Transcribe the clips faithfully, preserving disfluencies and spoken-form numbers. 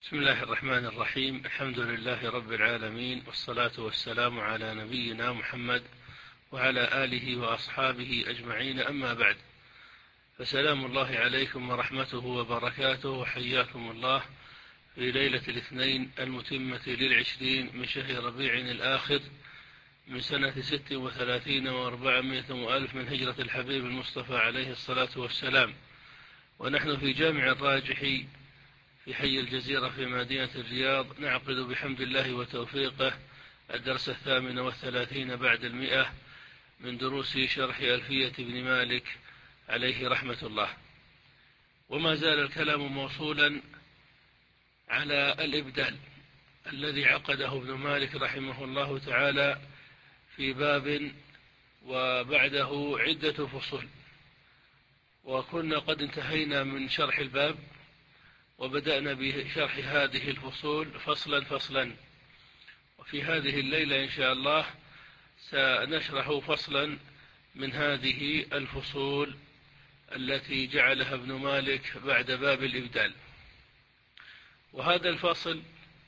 بسم الله الرحمن الرحيم. الحمد لله رب العالمين، والصلاة والسلام على نبينا محمد وعلى آله وأصحابه أجمعين، أما بعد، فسلام الله عليكم ورحمته وبركاته، وحياكم الله في ليلة الاثنين المتمة للعشرين من شهر ربيع الآخر من سنة ست وثلاثين وأربعمائة وألف من هجرة الحبيب المصطفى عليه الصلاة والسلام، ونحن في جامع الراجح في حي الجزيرة في مدينة الرياض، نعقد بحمد الله وتوفيقه الدرس الثامن والثلاثين بعد المئة من دروس شرح ألفية بن مالك عليه رحمة الله. وما زال الكلام موصولا على الإبدال الذي عقده ابن مالك رحمه الله تعالى في باب وبعده عدة فصول، وكنا قد انتهينا من شرح الباب وبدأنا بشرح هذه الفصول فصلا فصلا، وفي هذه الليلة إن شاء الله سنشرح فصلا من هذه الفصول التي جعلها ابن مالك بعد باب الإبدال. وهذا الفصل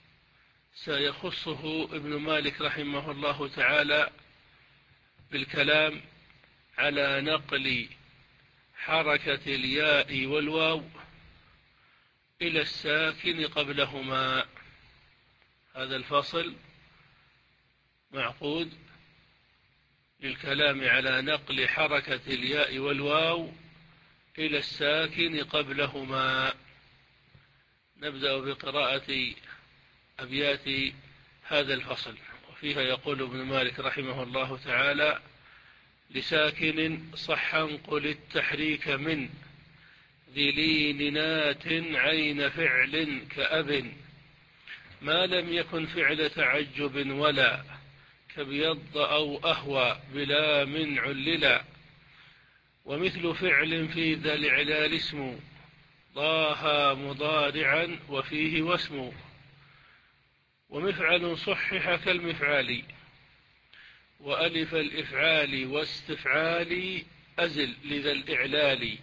سيخصه ابن مالك رحمه الله تعالى بالكلام على نقل حركة الياء والواو إلى الساكن قبلهما. هذا الفصل معقود للكلام على نقل حركة الياء والواو إلى الساكن قبلهما. نبدأ بقراءة أبيات هذا الفصل، وفيها يقول ابن مالك رحمه الله تعالى: لساكن صحا قل التحريك من ذي لين نات عين فعل كأب، ما لم يكن فعل تعجب ولا كبيض أو أهوى بلا من عللا، ومثل فعل في ذا الإعلال اسم ضاها مضارعا وفيه واسم، ومفعل صحح كالمفعال وألف الإفعال واستفعال أزل لذا الإعلال،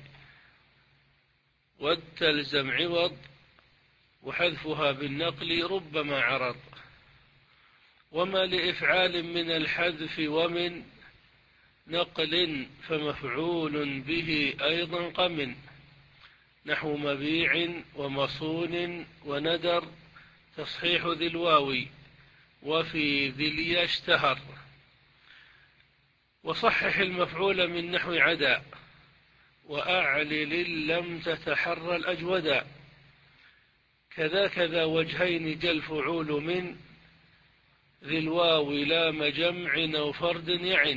والتلزم عوض وحذفها بالنقل ربما عرض، وما لإفعال من الحذف ومن نقل فمفعول به أيضا قمن، نحو مبيع ومصون وندر تصحيح ذي الواو وفي ذي اليا اشتهر، وصحح المفعول من نحو عدا وأعلل لم تتحرى الأجودا، كذا كذا وجهين جل فعول من ذي الواو لام جمع أو فرد يعن،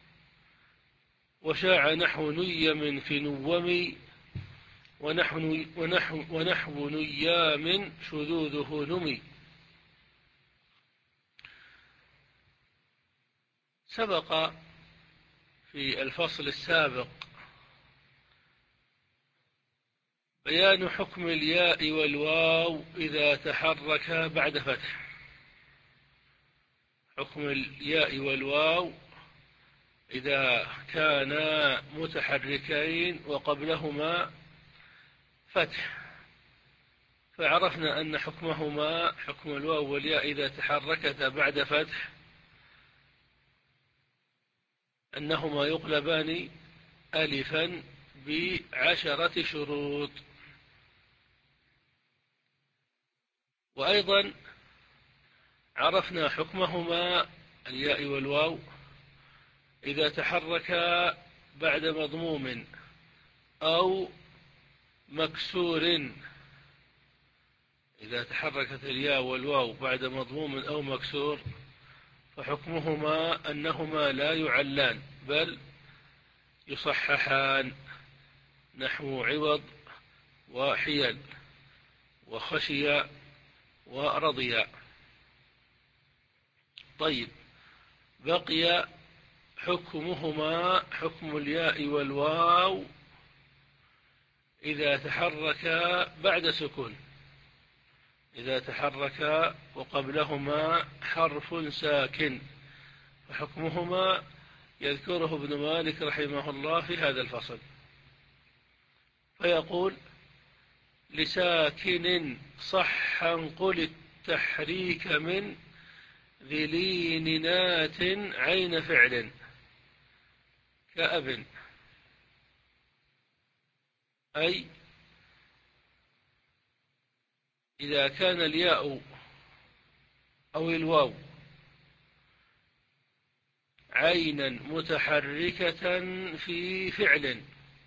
وشاع نحو نيم في نوم ونحو, ونحو, ونحو نيام شذوذه نمي. سبق في الفصل السابق بيان حكم الياء والواو إذا تحرك بعد فتح. حكم الياء والواو إذا كانا متحركين وقبلهما فتح، فعرفنا أن حكمهما حكم الواو والياء إذا تحركتا بعد فتح أنهما يقلبان ألفا بعشرة شروط. وأيضا عرفنا حكمهما الياء والواو إذا تحركا بعد مضموم أو مكسور. إذا تحركت الياء والواو بعد مضموم أو مكسور فحكمهما أنهما لا يعلان بل يصححان، نحو عوض وحيل وخشي ورضي. طيب، بقي حكمهما حكم الياء والواو إذا تحركا بعد سكون. إذا تحركا وقبلهما حرف ساكن فحكمهما يذكره ابن مالك رحمه الله في هذا الفصل، فيقول: لساكن صحا قل التحريك من ذي لين نات عين فعل كأب، أي إذا كان الياء أو الواو عينا متحركة في فعل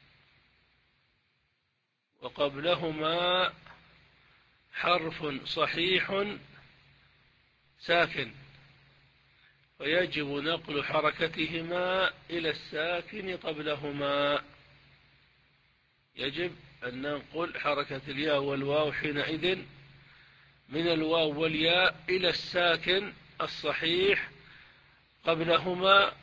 وقبلهما حرف صحيح ساكن، ويجب نقل حركتهما إلى الساكن قبلهما. يجب أن ننقل حركة الياء والواو حينئذ من الواو والياء إلى الساكن الصحيح قبلهما.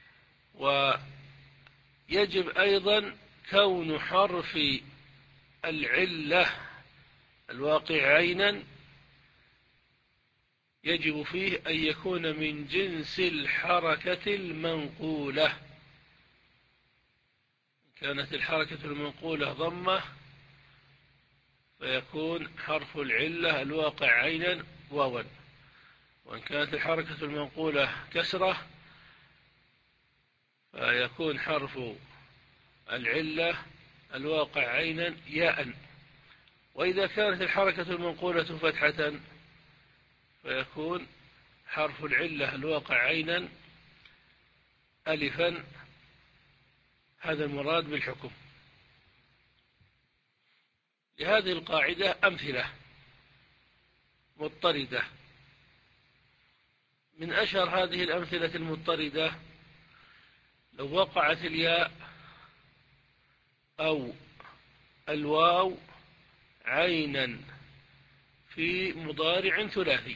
ويجب أيضا كون حرف العلة الواقع عينا يجب فيه أن يكون من جنس الحركة المنقولة. كانت الحركة المنقولة ضمة فيكون حرف العلة الواقع عينا واوا، وإن كانت الحركة المنقولة كسرة فيكون حرف العلة الواقع عينا ياء. وإذا كانت الحركة المنقولة فتحة فيكون حرف العلة الواقع عينا ألفا. هذا المراد بالحكم. لهذه القاعدة أمثلة مضطردة. من أشهر هذه الأمثلة المضطردة لو وقعت الياء أو الواو عينا في مضارع ثلاثي.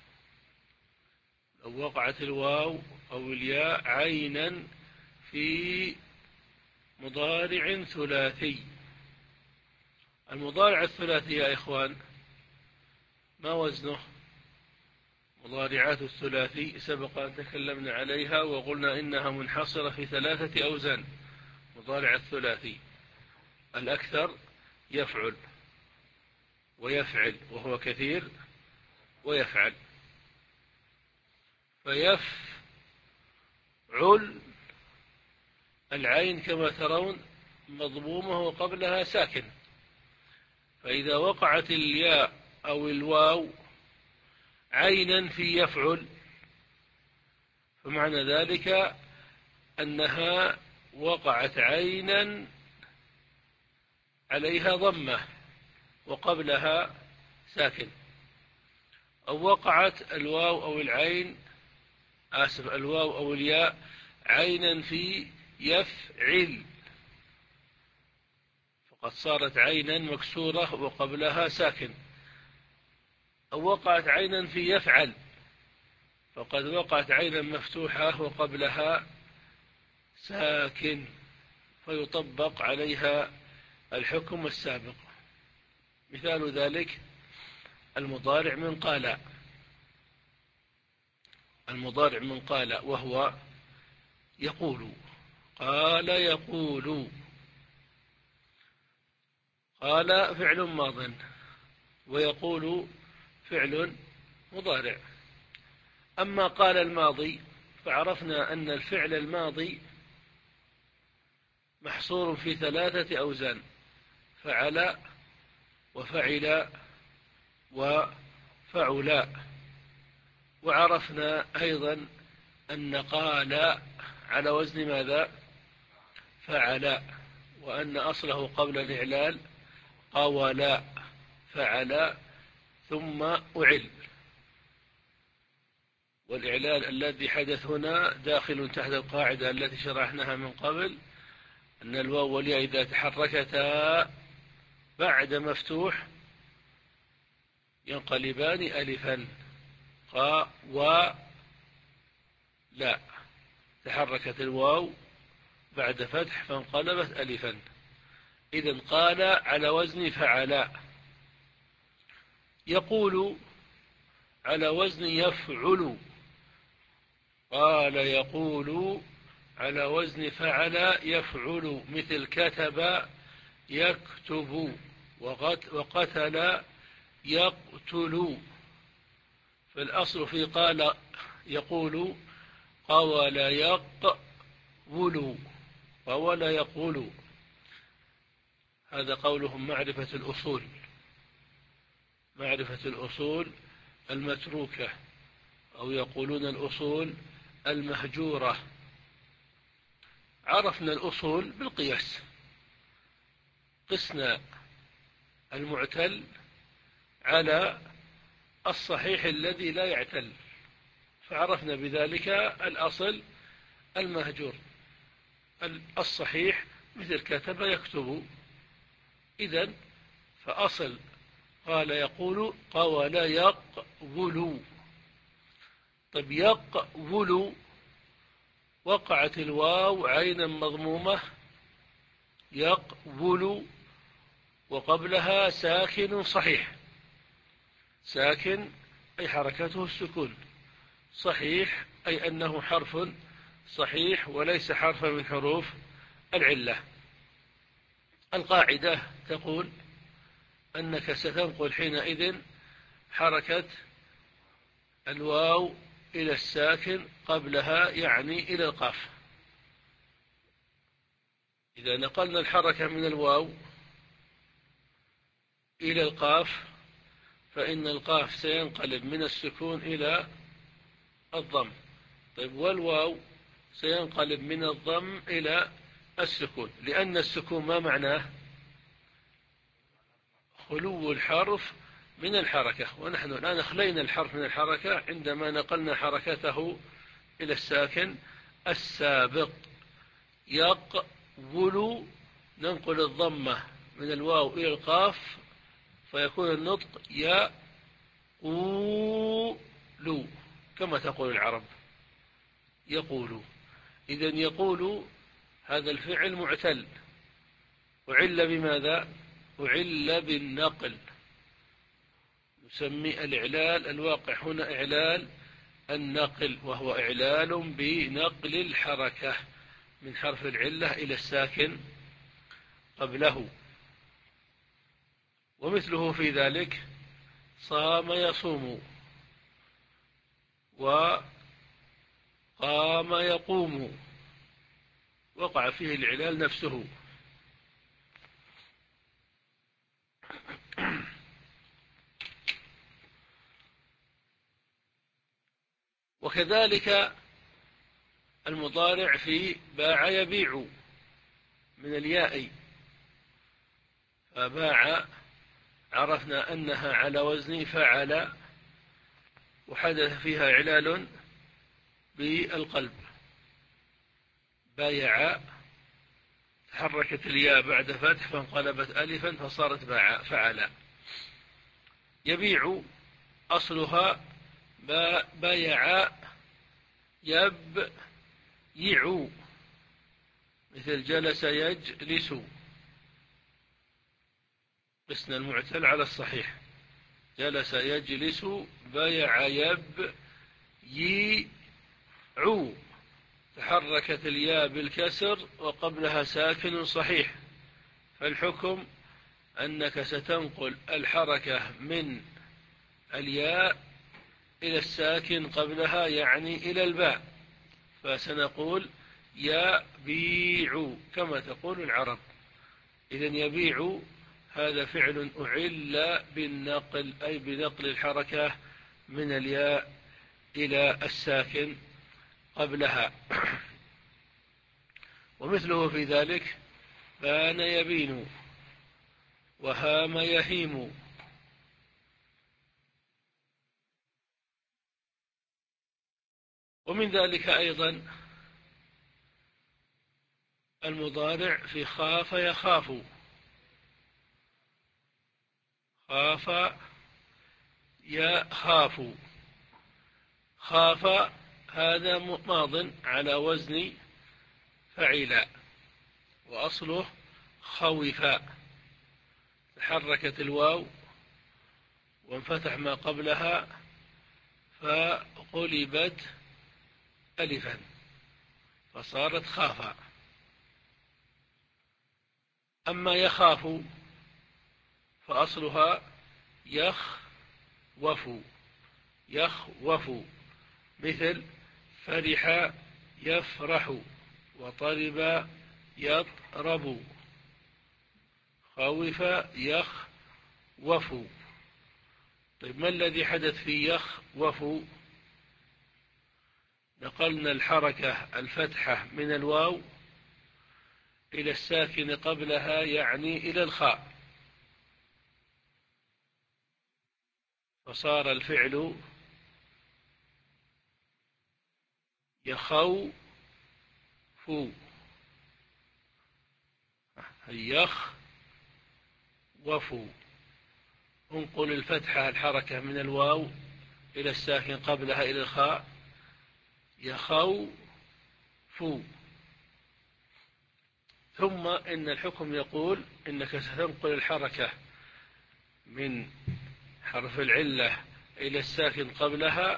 لو وقعت الواو أو الياء عينا في مضارع ثلاثي. المضارع الثلاثي يا إخوان ما وزنه؟ مضارعات الثلاثي سبق أن تكلمنا عليها وقلنا إنها منحصرة في ثلاثة أوزان. مضارع الثلاثي الأكثر يفعل ويفعل وهو كثير ويفعل. فيفعل العين كما ترون مضمومة وقبلها ساكن، فإذا وقعت الياء أو الواو عينا في يفعل فمعنى ذلك أنها وقعت عينا عليها ضمة وقبلها ساكن. أو وقعت الواو أو العين آسف الواو أو الياء عينا في يفعل فقد صارت عينا مكسورة وقبلها ساكن. أو وقعت عينا في يفعل فقد وقعت عينا مفتوحة وقبلها ساكن فيطبق عليها الحكم السابق. مثال ذلك المضارع من قال. المضارع من قال وهو يقول. قال يقول. قال فعل ماض ويقول فعل مضارع. أما قال الماضي فعرفنا أن الفعل الماضي محصور في ثلاثة أوزان: فعل وفعل وفعلا. وعرفنا أيضا أن قال على وزن ماذا؟ فعل، وأن أصله قبل الإعلال قولا فعل ثم أعل. والإعلال الذي حدث هنا داخل تحت القاعدة التي شرحناها من قبل، أن الواو والياء إذا تحركتا بعد مفتوح ينقلبان ألفا. قا و لا، تحركت الواو بعد فتح فانقلبت ألفا. إذن قال على وزن فعلا. يقول على وزن يفعل. قال يقول على وزن فعل يفعل، مثل كتب يكتب وقتل يقتل، فالأصل في قال يقول قول يقول قول يقول. هذا قولهم معرفة الأصول، معرفة الأصول المتروكة، أو يقولون الأصول المهجورة. عرفنا الأصول بالقياس، قسنا المعتل على الصحيح الذي لا يعتل، فعرفنا بذلك الأصل المهجور. الصحيح مثل كتب يكتب، إذن فأصل قال يقول قول يقبل. طيب يقبل وقعت الواو عينا مضمومة يقبل، وقبلها ساكن صحيح. ساكن أي حركته السكون، صحيح أي أنه حرف صحيح وليس حرفا من حروف العلة. القاعدة تقول أنك ستنقل حينئذ حركة الواو إلى الساكن قبلها، يعني إلى القاف. إذا نقلنا الحركة من الواو إلى القاف فإن القاف سينقلب من السكون إلى الضم. طيب والواو سينقلب من الضم إلى السكون، لأن السكون ما معناه؟ خلو الحرف من الحركة، ونحن الآن أخلينا الحرف من الحركة عندما نقلنا حركته إلى الساكن السابق. يقبل ننقل الضمة من الواو إلى القاف فيكون النطق يقول كما تقول العرب يقول. إذن يقول هذا الفعل معتل، أعل بماذا؟ أعل بالنقل. نسمي الإعلال الواقع هنا إعلال النقل، وهو إعلال بنقل الحركة من حرف العلة إلى الساكن قبله. ومثله في ذلك صام يصوم، وقام يقوم، وقع فيه الإعلال نفسه. وكذلك المضارع في باع يبيع من الياء، فباع عرفنا أنها على وزن فعل، وحدث فيها إعلال بالقلب. بايع تحركت الياء بعد فتح فانقلبت ألفا فصارت باع فعل. يبيع أصلها بايع يبيع، مثل جلس يجلس، قسنا المعتل على الصحيح. جلس يجلس بايع يبيع، تحركت الياء بالكسر وقبلها ساكن صحيح، فالحكم أنك ستنقل الحركة من الياء إلى الساكن قبلها، يعني إلى الباء، فسنقول يبيع كما تقول العرب. إذن يبيع هذا فعل أعل بالنقل، أي بنقل الحركة من الياء إلى الساكن قبلها. ومثله في ذلك بان يبين، وهام يهيم. ومن ذلك أيضا المضارع في خاف يخاف. خاف يخاف، خاف هذا ماض على وزن فعل، وأصله خوف، تحركت الواو وانفتح ما قبلها فقلبت ألفا فصارت خافا. أما يخاف فأصلها يخوف يخوف، مثل فرح يفرح، وطرب يطرب، خوف يخوف. طيب ما الذي حدث في يخوف؟ نقلنا الحركة الفتحة من الواو إلى الساكن قبلها، يعني إلى الخاء، فصار الفعل يخوف يخوف. انقل الفتحة الحركة من الواو إلى الساكن قبلها إلى الخاء، يخوف. ثم إن الحكم يقول إنك ستنقل الحركة من حرف العلة إلى الساكن قبلها،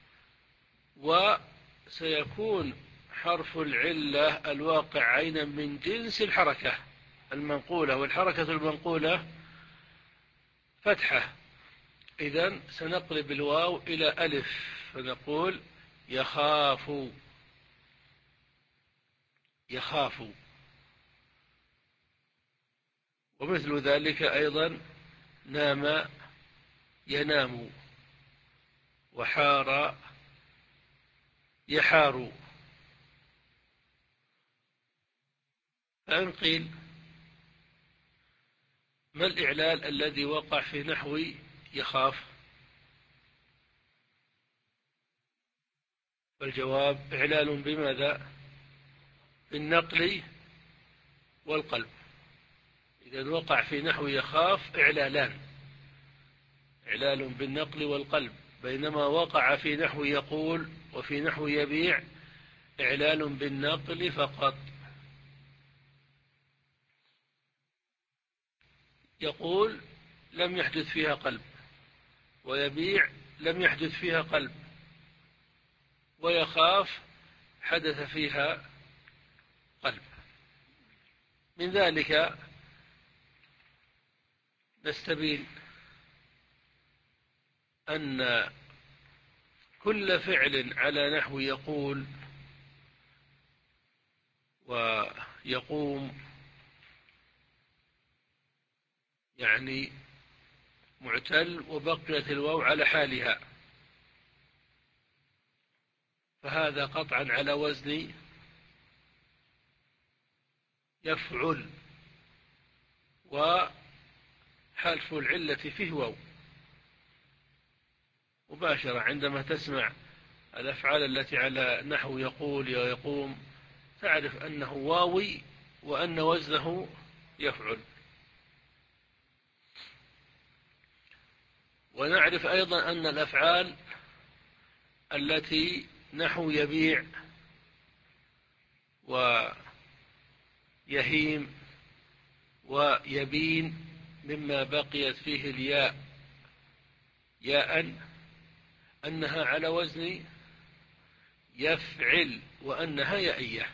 وسيكون حرف العلة الواقع عينا من جنس الحركة المنقولة، والحركة المنقولة فتحة. إذن سنقلب الواو إلى ألف فنقول يخاف يخاف. ومثل ذلك أيضا نام ينام، وحار يحار. فإن قيل ما الإعلال الذي وقع في نحو يخاف؟ فالجواب إعلال بماذا؟ بالنقل والقلب. إذا وقع في نحو يخاف إعلالان، إعلال بالنقل والقلب، بينما وقع في نحو يقول وفي نحو يبيع إعلال بالنقل فقط. يقول لم يحدث فيها قلب، ويبيع لم يحدث فيها قلب، ويخاف حدث فيها قلب. من ذلك نستبين أن كل فعل على نحو يقول ويقوم يعني معتل وبقيت الواو على حالها، فهذا قطعا على وزن يفعل، وحرف العلة فيه واو مباشرة. عندما تسمع الأفعال التي على نحو يقول ويقوم تعرف أنه واوي وأن وزنه يفعل. ونعرف أيضا أن الأفعال التي نحو يبيع ويهيم ويبين مما بقيت فيه الياء ياء أنها على وزن يفعل، وأنها يائية،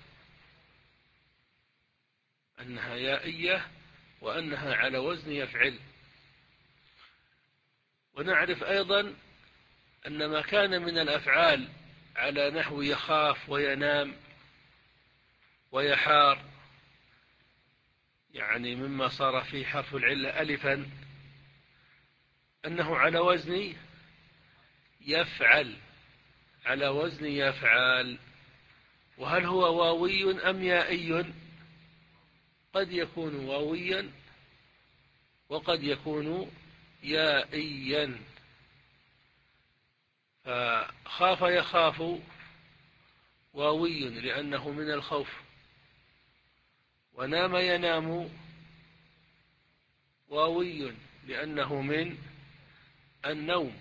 أنها يائية وأنها على وزن يفعل. ونعرف أيضا أن ما كان من الأفعال على نحو يخاف وينام ويحار، يعني مما صار فيه حرف العلة ألفا، أنه على وزن يفعل، على وزن يفعل. وهل هو واوي أم يائي؟ قد يكون واويا وقد يكون يائيا. فخاف يخاف واوي لأنه من الخوف، ونام ينام واوي لأنه من النوم،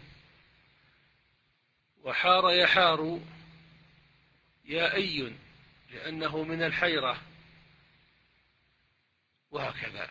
وحار يحار يائي لأنه من الحيرة، وهكذا.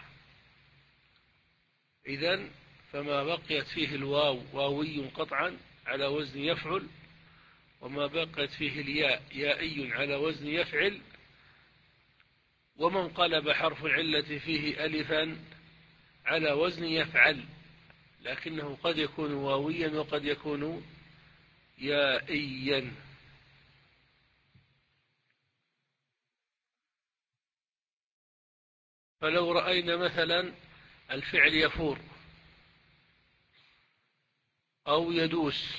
إذن فما بقيت فيه الواو واوي قطعا على وزن يفعل، وما بقيت فيه الياء يائي على وزن يفعل، ومن قلب حرف العلة فيه ألفا على وزن يفعل، لكنه قد يكون واويا وقد يكون يائيا. فلو رأينا مثلا الفعل يفور أو يدوس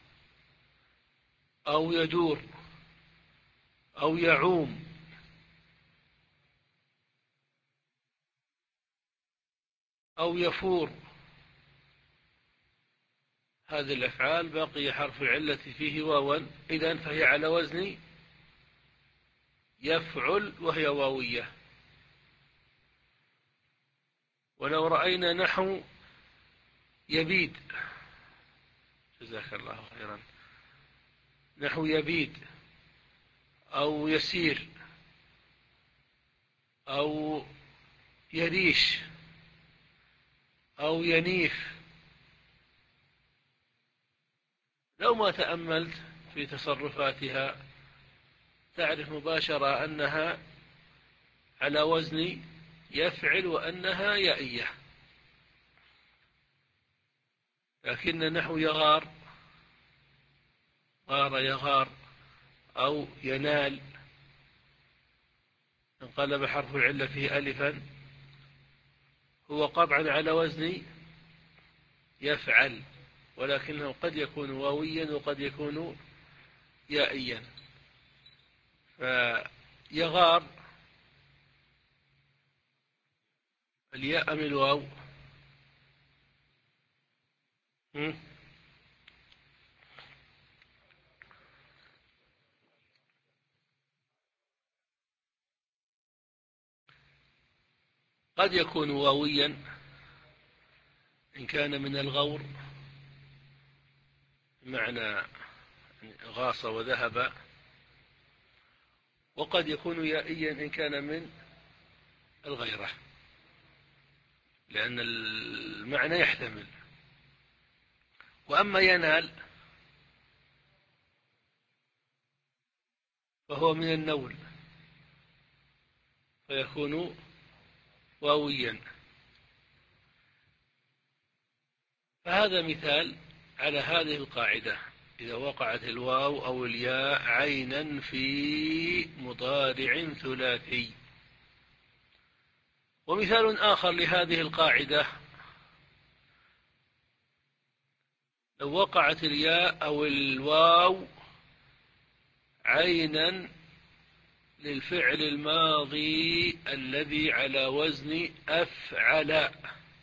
أو يدور أو يعوم أو يفور، هذه الأفعال بقي حرف العلة فيه واوا، إذن فهي على وزن يفعل وهي واوية. ولو رأينا نحو يبيد، جزاك الله خيرا، نحو يبيد أو يسير أو يريش أو ينيف، لو ما تأملت في تصرفاتها تعرف مباشرة أنها على وزن يفعل وأنها يائية. لكن نحو يغار، غار يغار أو ينال، انقلب حرف العلة فيه ألفا، هو قطعا على وزن يفعل، ولكنه قد يكون واويا وقد يكون يائيا. فيغار الياء أم الواو؟ قد يكون واويا إن كان من الغور، بمعنى غاص وذهب، وقد يكون يائيا إن كان من الغيرة، لأن المعنى يحتمل. وأما ينال فهو من النول فيكون واويا. فهذا مثال على هذه القاعدة: إذا وقعت الواو أو الياء عينا في مضارع ثلاثي. ومثال آخر لهذه القاعدة: لو وقعت الياء أو الواو عينا للفعل الماضي الذي على وزن أفعل،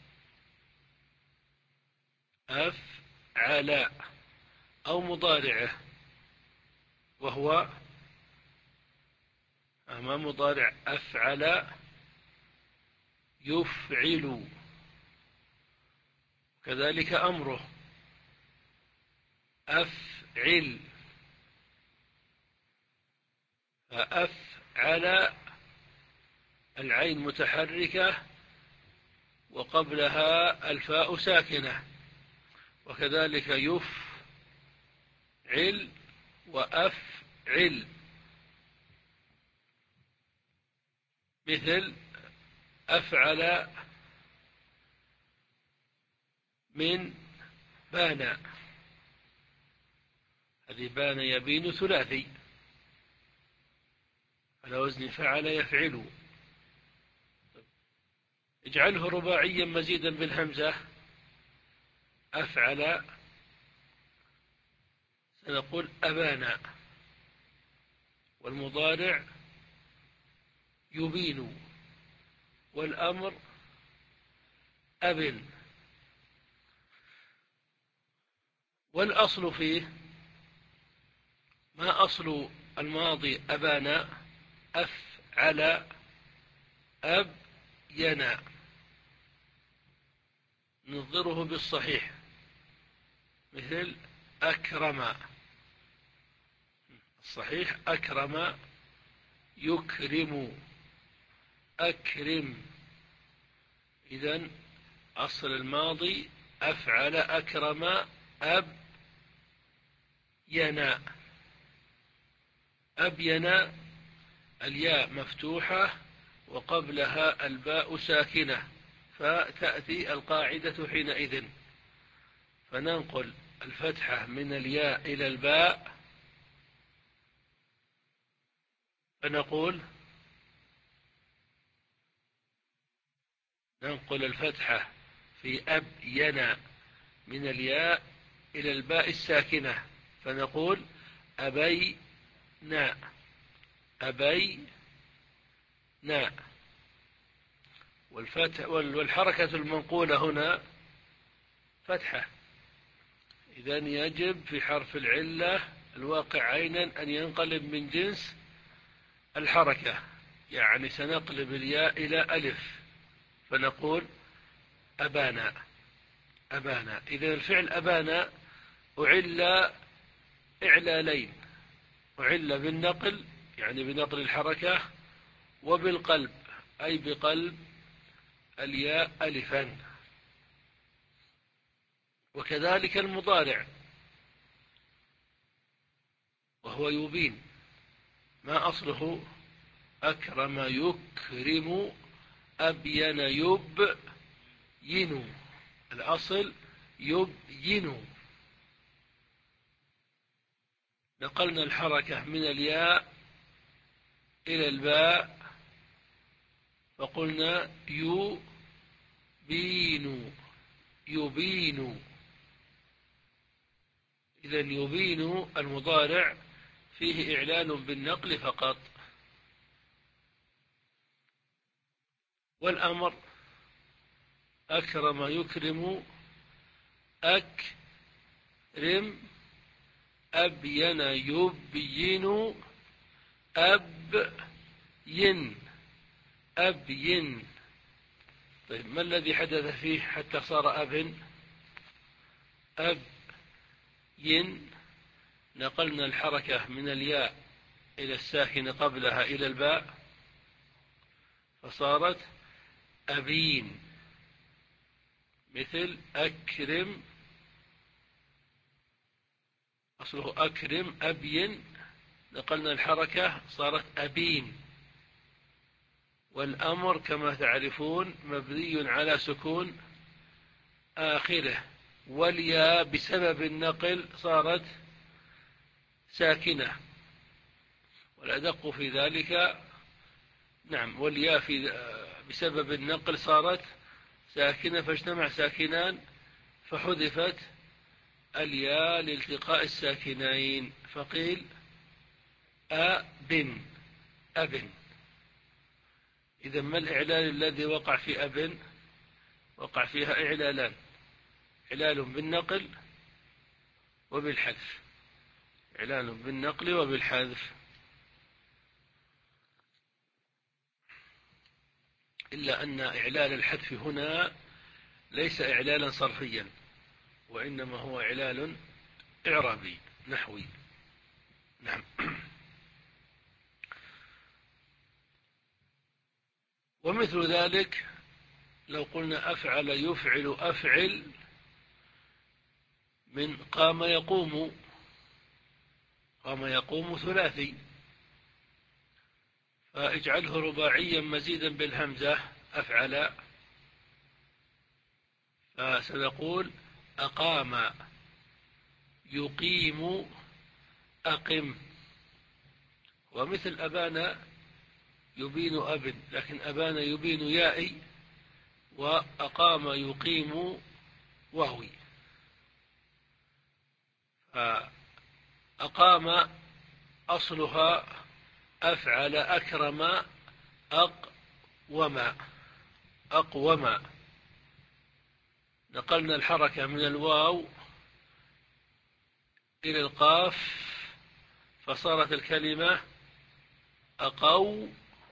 أفعل، أو مضارعه، وهو أمام مضارع أفعل يفعل، كذلك أمره أفعل، فأفعل العين متحركة وقبلها الفاء ساكنة، وكذلك يفعل وأفعل، مثل أفعل من بان، هذه بان يبين ثلاثي على وزن فعل يفعل. اجعله رباعيا مزيدا بالهمزة أفعل، سنقول أبان، والمضارع يبين، والأمر أبن. والأصل فيه ما أصل الماضي أبان أفعل أبين، نظره بالصحيح، مثل أكرم، الصحيح أكرم يكرم، أكرم. إذن أصل الماضي أفعل أكرم أبين، أبين الياء مفتوحة وقبلها الباء ساكنة، فتأتي القاعدة حينئذ، فننقل الفتحة من الياء إلى الباء، فنقول ننقل الفتحة في أبين من الياء إلى الباء الساكنة، فنقول أبينا أبينا. والفتح والحركة المنقولة هنا فتحة، إذن يجب في حرف العلة الواقع عينا أن ينقلب من جنس الحركة، يعني سنقلب الياء إلى ألف فنقول أبانا أبانا. إذن الفعل أبانا أعل إعلالين، أعل بالنقل يعني بنقل الحركة، وبالقلب أي بقلب الياء ألفا. وكذلك المضارع وهو يبين، ما أصله؟ أكرم يكرم أبين يبين، الأصل يبين. نقلنا الحركة من الياء إلى الباء فقلنا يبين يبين. إذن يبين المضارع فيه إعلان بالنقل فقط. والأمر أكرم يكرم أكرم أبين يبين أبين أبين. طيب ما الذي حدث فيه حتى صار أب؟ أبين نقلنا الحركة من الياء إلى الساكن قبلها إلى الباء فصارت أبين، مثل أكرم أصله أكرم أبين، نقلنا الحركة صارت أبين. والأمر كما تعرفون مبني على سكون آخره، والياء بسبب النقل صارت ساكنة. والأدق في ذلك نعم، والياء في بسبب النقل صارت ساكنة، فاجتمع ساكنان فحذفت الياء لالتقاء الساكنين فقيل أبن أبن. إذا ما الإعلال الذي وقع في أبن؟ وقع فيها إعلالان، إعلال بالنقل وبالحذف، إعلال بالنقل وبالحذف. إلا أن إعلال الحذف هنا ليس إعلالا صرفيا، وإنما هو إعلال إعرابي نحوي. نعم. ومثل ذلك لو قلنا أفعل يفعل أفعل من قام يقوم، قام يقوم ثلاثي، فاجعله رباعيا مزيدا بالهمزة أفعل، فسنقول أقام يقيم أقم. ومثل أبانا يبين أبن، لكن أبانا يبين يائي، وأقام يقيم وهوي. فأقام أصلها أفعل أكرم أقوم أقوم. نقلنا الحركة من الواو إلى القاف فصارت الكلمة أقوم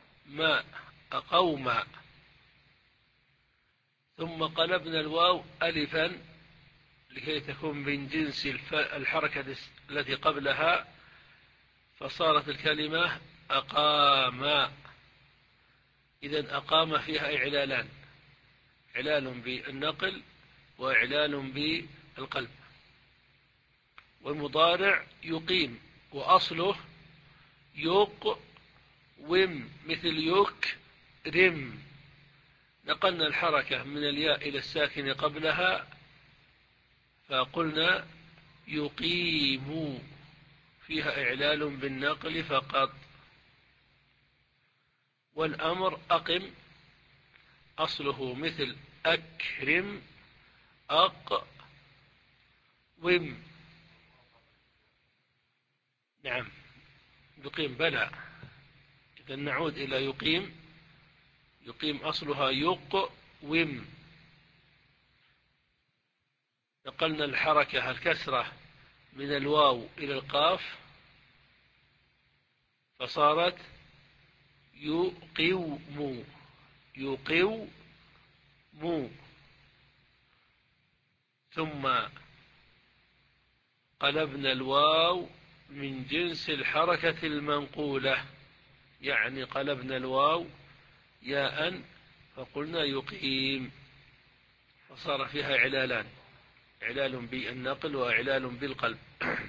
أقوم، ثم قلبنا الواو ألفا لكي تكون من جنس الحركة التي قبلها فصارت الكلمة أقام. إذن أقام فيها إعلالان، إعلال بالنقل وإعلال بالقلب. والمضارع يقيم وأصله يقوم، مثل يكرم نقلنا الحركة من الياء إلى الساكن قبلها فقلنا يقيم، فيها إعلال بالنقل فقط. والأمر أقم أصله مثل أكرم أقوم. نعم يقيم بلى. إذا نعود إلى يقيم. يقيم أصلها يقوم. نقلنا الحركة الكسرة من الواو إلى القاف فصارت يقوم يقوم. ثم قلبنا الواو من جنس الحركة المنقولة، يعني قلبنا الواو ياء فقلنا يقيم، فصار فيها إعلالان، إعلال بالنقل وإعلال بالقلب.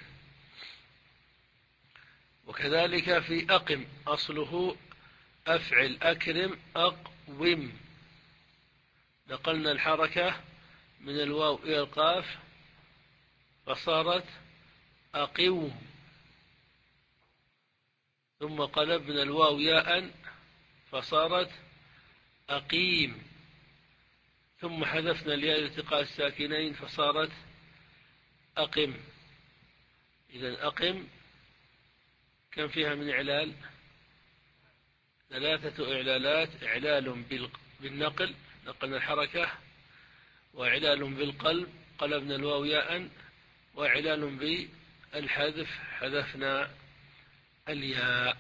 وكذلك في أقم أصله أفعل أكرم أقوم. نقلنا الحركة من الواو إلى القاف فصارت أقوم. ثم قلبنا الواو ياء فصارت أقيم. ثم حذفنا الياء لالتقاء الساكنين فصارت أقم. إذن أقم كم فيها من إعلال؟ ثلاثة إعلالات: إعلال بالنقل نقلنا الحركة، وإعلال بالقلب قلبنا الواو ياء، وإعلال بالحذف حذفنا الياء.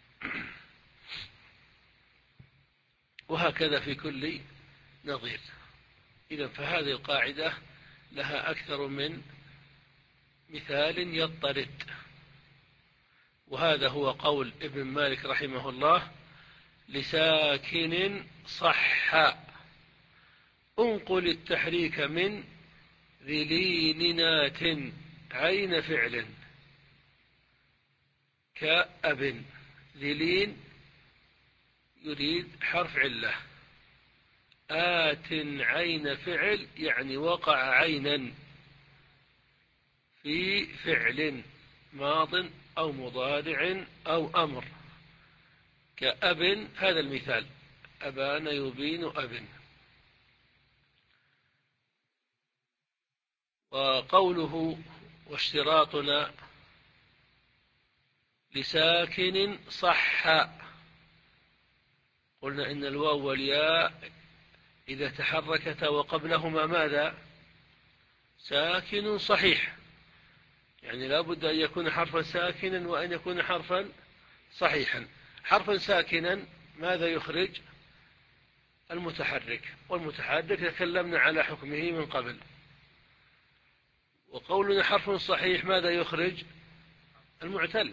وهكذا في كل نظير. إذن فهذه القاعدة لها أكثر من مثال يضطرد. وهذا هو قول ابن مالك رحمه الله: لساكن صح انقل التحريك من ذلينات عين فعل كأب. ذلين يريد حرف علة، آت عين فعل يعني وقع عينا في فعل ماض أو مضارع أو أمر كأب. هذا المثال: أبان يبين أب. وقوله واشتراطنا لساكن صح، قلنا إن الواو والياء إذا تحركتا وقبلهما ماذا؟ ساكن صحيح، يعني لا بد أن يكون حرفا ساكنا وأن يكون حرفا صحيحا. حرفا ساكنا ماذا يخرج؟ المتحرك، والمتحرك تكلمنا على حكمه من قبل. وقولنا حرف صحيح ماذا يخرج؟ المعتل.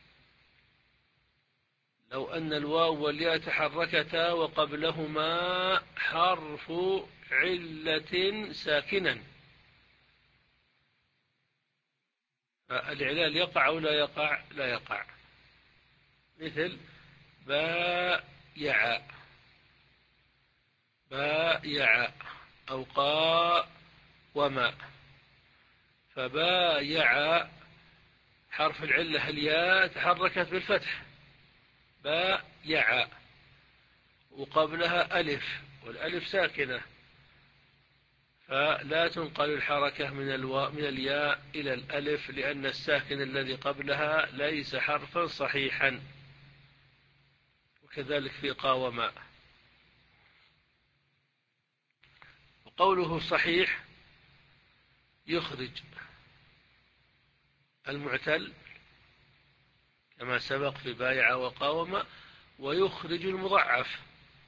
لو أن الواو والياء تحركتا وقبلهما حرف علة ساكنا فالإعلال يقع أو لا يقع؟ لا يقع. مثل بايع بايع أو قاوم. فبايع حرف العلة الياء تحركت بالفتح بايع، وقبلها ألف والألف ساكنة، فلا تنقل الحركة من الواو من الياء إلى الألف لأن الساكن الذي قبلها ليس حرفا صحيحا. وكذلك في قاوم. وقوله صحيح يخرج المعتل كما سبق في بايع وقاوم، ويخرج المضعف.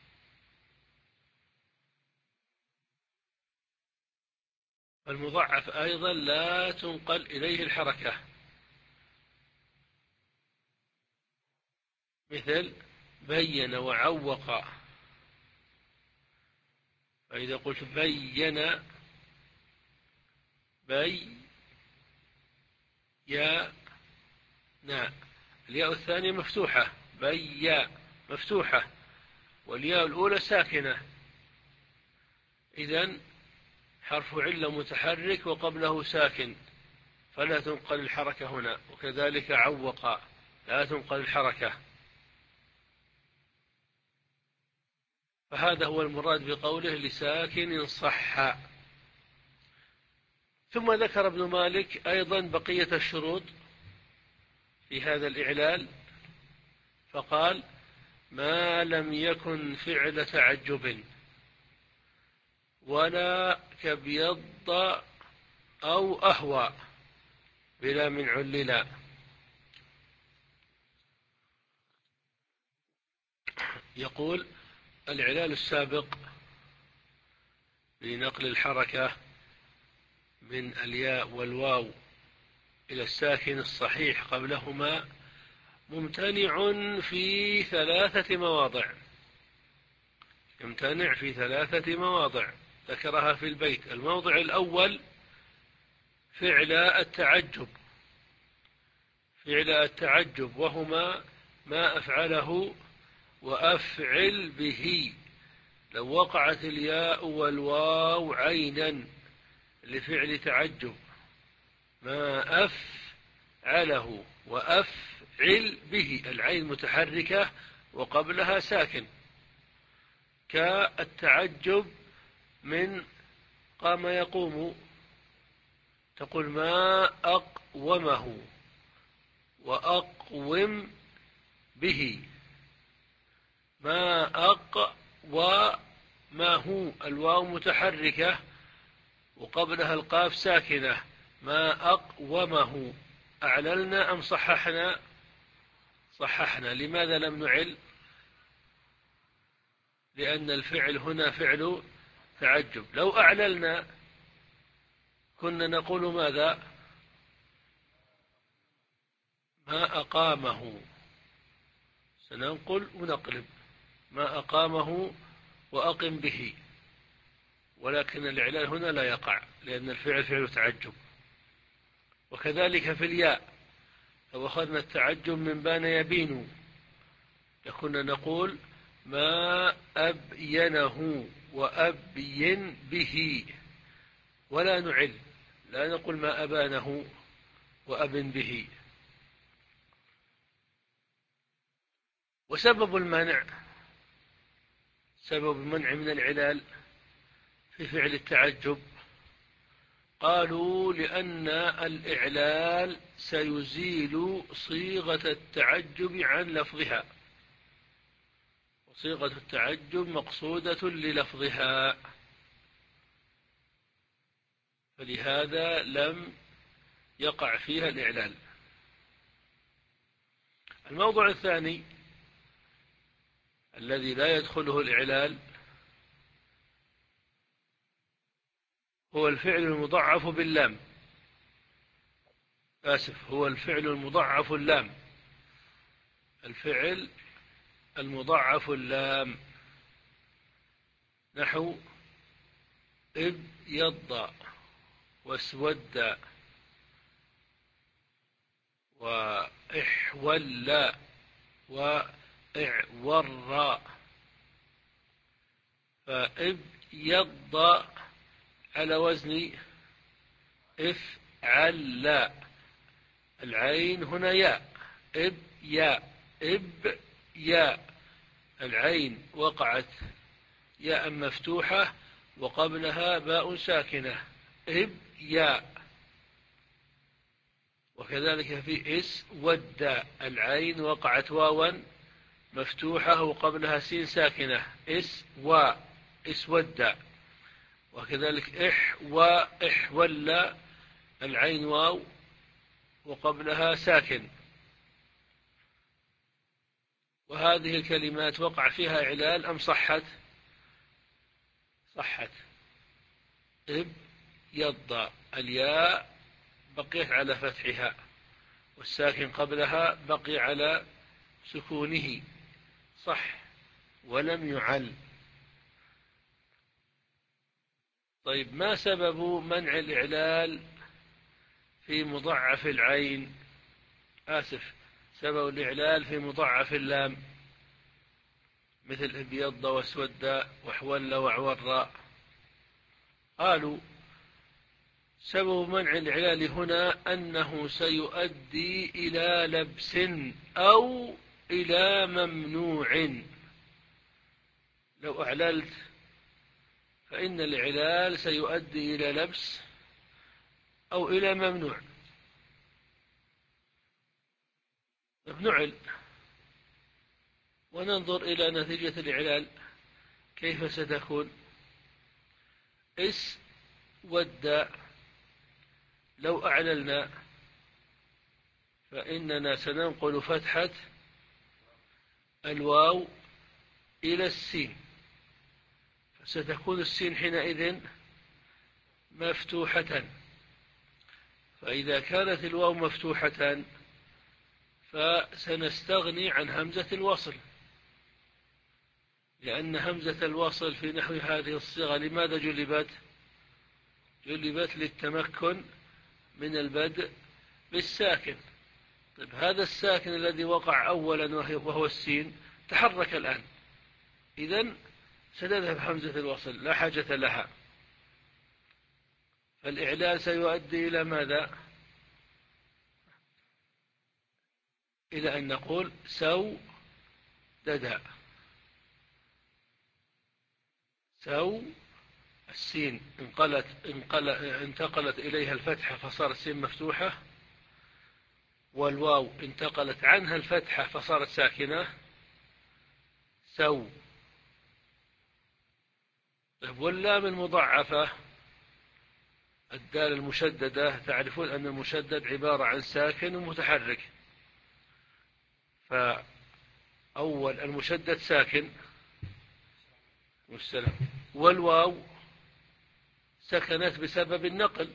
المضعف أيضا لا تنقل إليه الحركة، مثل بين وعوق. فإذا قلت بين بي يا نا، الياء الثانية مفتوحة، بي مفتوحة، والياء الأولى ساكنة، إذن حرف علة متحرك وقبله ساكن فلا تنقل الحركة هنا، وكذلك عوق لا تنقل الحركة. فهذا هو المراد بقوله لساكن صح. ثم ذكر ابن مالك أيضا بقية الشروط في هذا الإعلال، فقال ما لم يكن فعل تعجب ولا كبيض أو أهوى بلا من عللا. يقول الإعلال السابق لنقل الحركة من الياء والواو إلى الساكن الصحيح قبلهما ممتنع في ثلاثة مواضع، يمتنع في ثلاثة مواضع ذكرها في البيت. الموضع الأول فعل التعجب، فعل التعجب وهما ما أفعله وأفعل به. لو وقعت الياء والواو عينا لفعل تعجب ما أفعله وأفعل به، العين متحركة وقبلها ساكن، كالتعجب من قام يقوم، تقول ما أقومه وأقوم به. ما أقوى ما هو الواو متحركة وقبلها القاف ساكنة، ما أقومه. أعللنا أم صححنا؟ صححنا. لماذا لم نعل؟ لأن الفعل هنا فعل تعجب. لو أعللنا كنا نقول ماذا؟ ما أقامه، سننقل ونقلب ما أقامه وأقم به، ولكن الإعلال هنا لا يقع لأن الفعل فعل تعجب. وكذلك في الياء لو أخذنا التعجب من بان يبين لكنا نقول ما أبينه وأبين به، ولا نعل، لا نقول ما أبانه وأبن به. وسبب المنع، سبب المنع من العلال في فعل التعجب، قالوا لأن الإعلال سيزيل صيغة التعجب عن لفظها، وصيغة التعجب مقصودة للفظها، فلهذا لم يقع فيها الإعلال. الموضوع الثاني الذي لا يدخله الإعلال هو الفعل المضاعف باللام. آسف، هو الفعل المضاعف اللام، الفعل المضاعف اللام، نحو ابيض واسود وإحول وإعور. فابيض على وزن افعل، العين هنا ياء، اب ياء، اب ياء، العين وقعت ياء مفتوحة وقبلها باء ساكنة، اب ياء. وكذلك في اسود، العين وقعت واوا مفتوحة وقبلها سين ساكنة، اسوا، اسود. وكذلك إح وإحول، العين واو وقبلها ساكن. وهذه الكلمات وقع فيها إعلال أم صحت؟ صحت. إب يض، الياء بقيت على فتحها والساكن قبلها بقي على سكونه، صح، ولم يعل. طيب ما سبب منع الإعلال في مضاعف العين؟ آسف، سبب الإعلال في مضاعف اللام مثل ابيض واسود وحول وعور. قالوا سبب منع الإعلال هنا أنه سيؤدي إلى لبس أو إلى ممنوع. لو أعللت فإن الإعلال سيؤدي إلى لبس أو إلى ممنوع. نعل وننظر إلى نتيجة الإعلال كيف ستكون. اس والداء لو أعللنا فإننا سننقل فتحة الواو إلى السين، فستكون السين حينئذ مفتوحة. فإذا كانت الواو مفتوحة فسنستغني عن همزة الوصل، لأن همزة الوصل في نحو هذه الصيغة لماذا جلبت؟ جلبت للتمكن من البدء بالساكن. طيب هذا الساكن الذي وقع أولا وهو السين تحرك الآن، إذن ستذهب همزة الوصل لا حاجة لها. فالإعلال سيؤدي إلى ماذا؟ إلى أن نقول سو ددا. سو السين انقلت انقل انتقلت إليها الفتحة فصارت السين مفتوحة، والواو انتقلت عنها الفتحة فصارت ساكنة. سو. واللام المضاعفة الدال المشددة، تعرفون أن المشدد عبارة عن ساكن ومتحرك، فأول المشدد ساكن والسلام، والواو سكنت بسبب النقل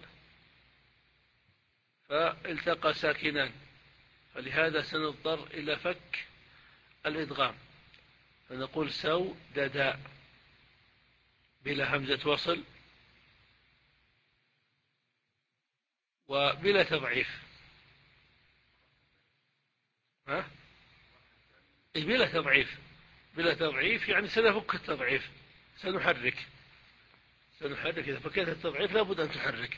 فالتقى ساكنان، فلهذا سنضطر إلى فك الإدغام، فنقول سو ددا بلا همزة وصل وبلا تضعيف. ها؟ إيه بلا تضعيف. بلا تضعيف يعني سنفك التضعيف، سنحرك سنحرك إذا فكيت التضعيف لابد أن تحرك،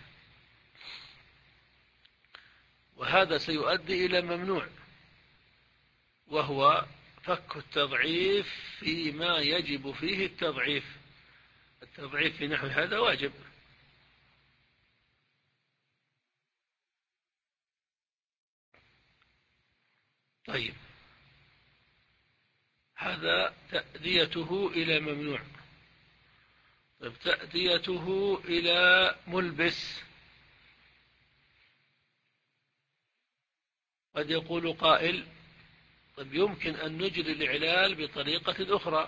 وهذا سيؤدي إلى ممنوع، وهو فك التضعيف فيما يجب فيه التضعيف. التضعيف في نحو هذا واجب. طيب هذا تأديته إلى ممنوع. طيب تأديته إلى ملبس. قد يقول قائل طيب يمكن أن نجري الإعلال بطريقة أخرى،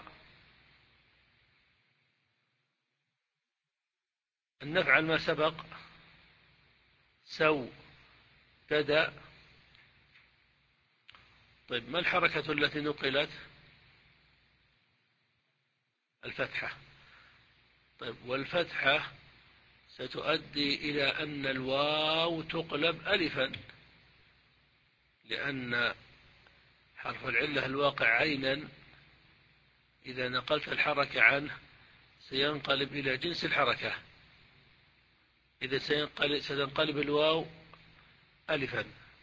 أن نفعل ما سبق سو ددا. طيب ما الحركة التي نقلت؟ الفتحة. طيب والفتحة ستؤدي إلى أن الواو تقلب ألفا، لأن حرف العلة الواقع عينا إذا نقلت الحركة عنه سينقلب إلى جنس الحركة، إذا سينقلب ستنقلب الواو ألفا.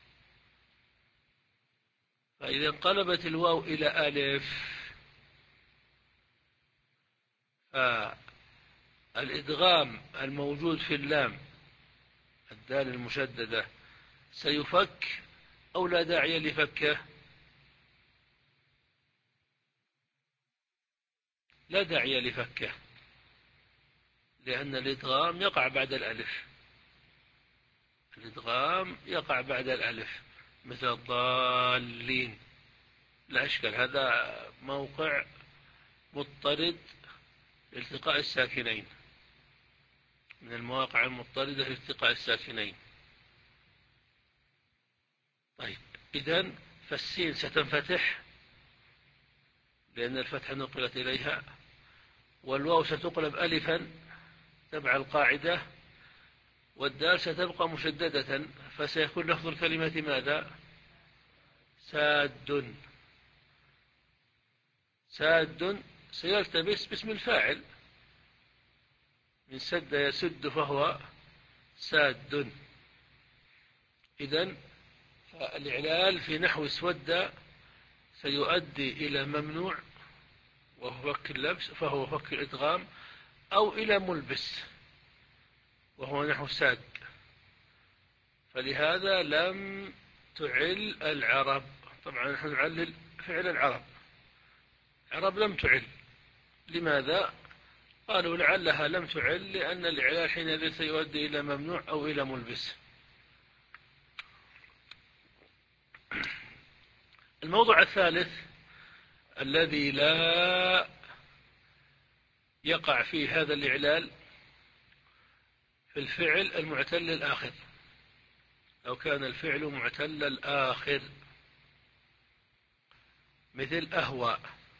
فإذا انقلبت الواو إلى ألف فالإدغام الموجود في اللام الدال المشددة سيفك أو لا داعي لفكه؟ لا داعي لفكه، لأن الإدغام يقع بعد الألف. الإدغام يقع بعد الألف مثل الضالين، لا أشكال، هذا موقع مضطرد لالتقاء الساكنين، من المواقع المضطردة لالتقاء الساكنين. طيب إذن فالسين ستنفتح لأن الفتحة نقلت إليها، والواو ستقلب ألفا تبع القاعدة، والدال ستبقى مشددة، فسيكون لفظ الكلمة ماذا؟ ساد. ساد سيلتبس باسم الفاعل، من سد يسد فهو ساد. إذن الإعلال في نحو اسود سيؤدي إلى ممنوع وهو فك اللبس فهو فك الإدغام، أو إلى ملبس وهو نحو ساد. فلهذا لم تعل العرب. طبعا نحن نعلل فعل العرب، العرب لم تعل. لماذا؟ قالوا لعلها لم تعل لأن الإعلال حينئذ سيؤدي إلى ممنوع أو إلى ملبس. الموضوع الثالث الذي لا يقع فيه هذا الإعلال في الفعل المعتل الآخر. لو كان الفعل معتل الآخر مثل أهوى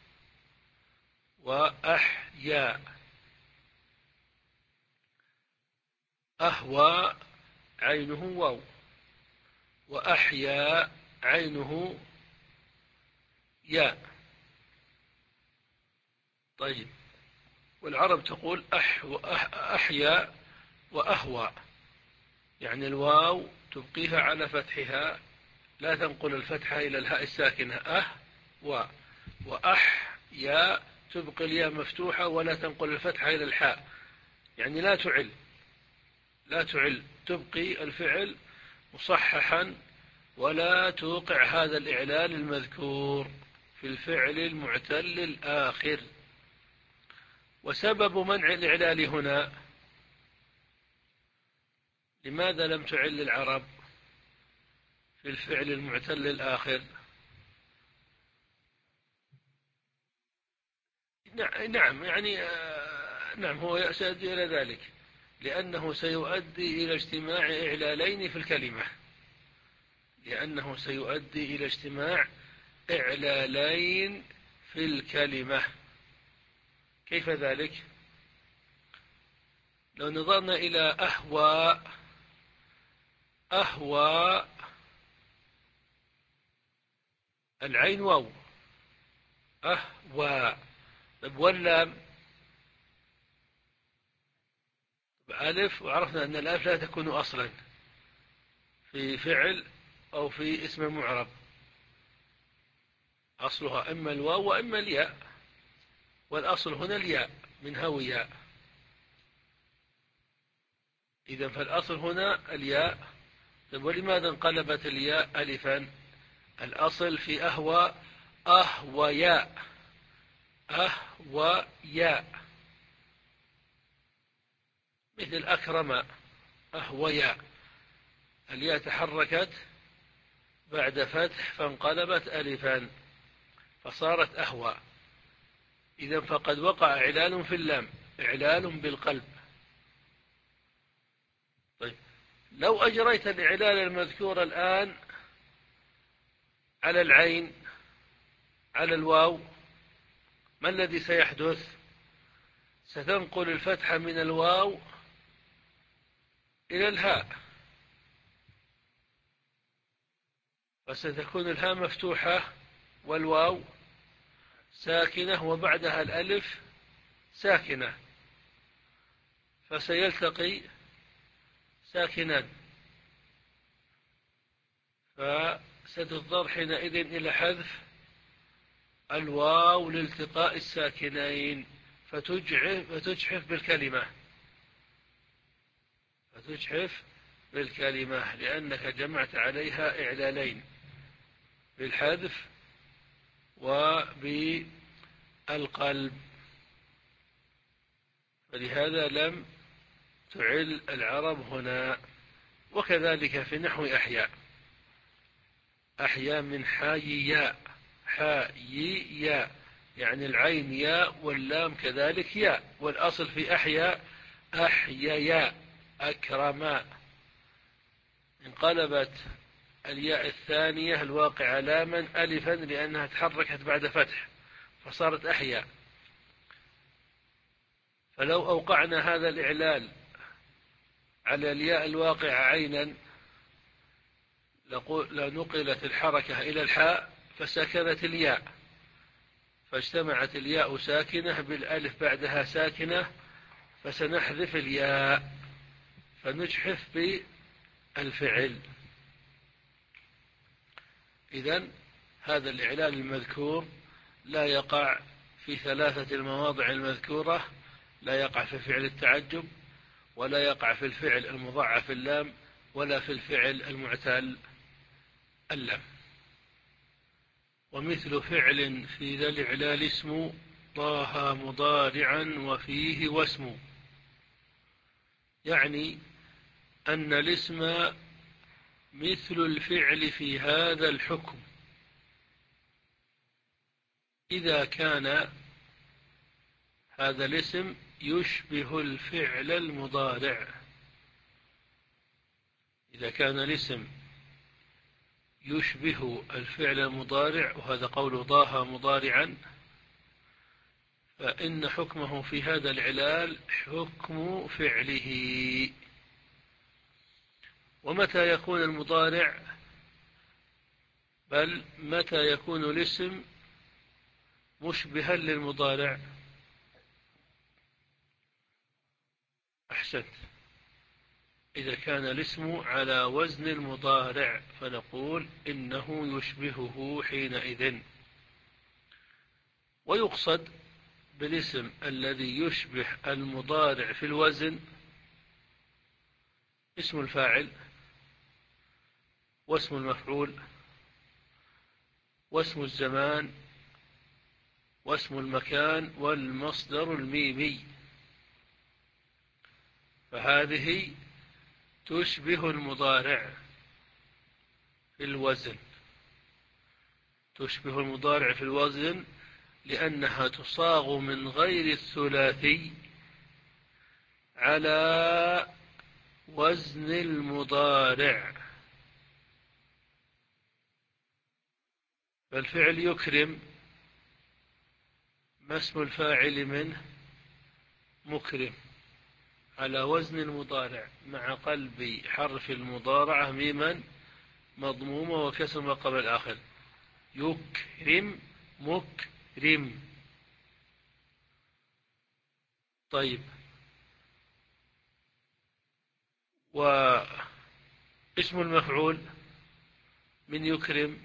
وأحيا. أهوى عينه واو، وأحيا عينه ياء. طيب، والعرب تقول أحيا وأهوى، يعني الواو تبقيها على فتحها، لا تنقل الفتحة إلى الهاء الساكنة أه و، وأح يا تبقي الياء مفتوحة ولا تنقل الفتحة إلى الحاء، يعني لا تعل لا تعل تبقي الفعل مصححا ولا توقع هذا الإعلال المذكور في الفعل المعتل الآخر. وسبب منع الإعلال هنا، لماذا لم تعل العرب في الفعل المعتل الآخر؟ نعم يعني نعم هو سيؤدي إلى ذلك، لأنه سيؤدي إلى اجتماع إعلالين في الكلمة لأنه سيؤدي إلى اجتماع إعلالين في الكلمة. كيف ذلك؟ لو نظرنا إلى أهوى أهوى العين واو أهوى، واللام ألف، وعرفنا أن الألف لا تكون أصلا في فعل أو في اسم معرب، أصلها إما الواو وإما الياء، والأصل هنا الياء من هوياء. إذا فالأصل هنا الياء. ولماذا انقلبت الياء ألفا؟ الأصل في أهوى أهوياء أهوياء، مثل أكرم أهوياء، الياء تحركت بعد فتح فانقلبت ألفا فصارت أهوى. إذا فقد وقع إعلال في اللام، إعلال بالقلب. طيب، لو أجريت الإعلال المذكور الآن على العين على الواو، ما الذي سيحدث؟ ستنقل الفتحة من الواو إلى الهاء، فستكون الهاء مفتوحة والواو ساكنة وبعدها الألف ساكنة، فسيلتقي ساكنان، فستضطر حينئذ إلى حذف الواو لالتقاء الساكنين، فتجحف بالكلمة فتجحف بالكلمة لأنك جمعت عليها إعلالين بالحذف وبالقلب، فلهذا لم تعل العرب هنا. وكذلك في نحو أحياء أحياء من حايياء حايياء، يعني العين ياء واللام كذلك ياء، والأصل في أحياء أحيياء أكرماء، انقلبت الياء الثانية الواقعة لاما ألفا لأنها تحركت بعد فتح فصارت أحياء. فلو أوقعنا هذا الإعلال على الياء الواقعة عينا لنقلت الحركة إلى الحاء فسكنت الياء، فاجتمعت الياء ساكنة بالألف بعدها ساكنة فسنحذف الياء فنجحف بالفعل. إذن هذا الإعلال المذكور لا يقع في ثلاثة المواضع المذكورة، لا يقع في فعل التعجب، ولا يقع في الفعل المضاعف اللام، ولا في الفعل المعتل اللام. ومثل فعل في ذا الإعلال اسم طه مضارعا وفيه واسم، يعني أن الاسم مثل الفعل في هذا الحكم إذا كان هذا الاسم يشبه الفعل المضارع. إذا كان الاسم يشبه الفعل المضارع، وهذا قول طه مضارعا، فإن حكمه في هذا العلال حكم فعله. ومتى يكون المضارع، بل متى يكون الاسم مشبها للمضارع؟ أحسنت، إذا كان الاسم على وزن المضارع فنقول إنه يشبهه حينئذ. ويقصد بالاسم الذي يشبه المضارع في الوزن اسم الفاعل، واسم المفعول، واسم الزمان، واسم المكان، والمصدر الميمي، فهذه تشبه المضارع في الوزن، تشبه المضارع في الوزن لأنها تصاغ من غير الثلاثي على وزن المضارع. فالفعل يكرم ما اسم الفاعل منه؟ مكرم، على وزن المضارع مع قلب حرف المضارعة ميما مضمومة وكسر ما قبل الآخر، يكرم مكرم. طيب، واسم المفعول من يكرم؟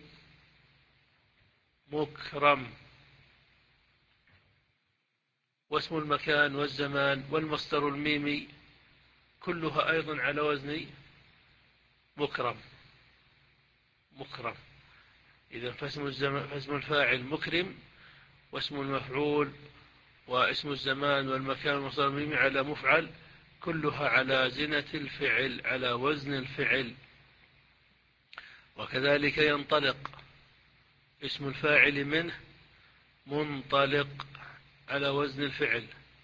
مكرم. واسم المكان والزمان والمصدر الميمي كلها أيضا على وزن مكرم، مكرم. إذا فاسم, فاسم الفاعل مكرم، واسم المفعول واسم الزمان والمكان والمصدر الميمي على مفعل، كلها على زنة الفعل، على وزن الفعل. وكذلك ينطلق اسم الفاعل منه منطلق على وزن الفعل،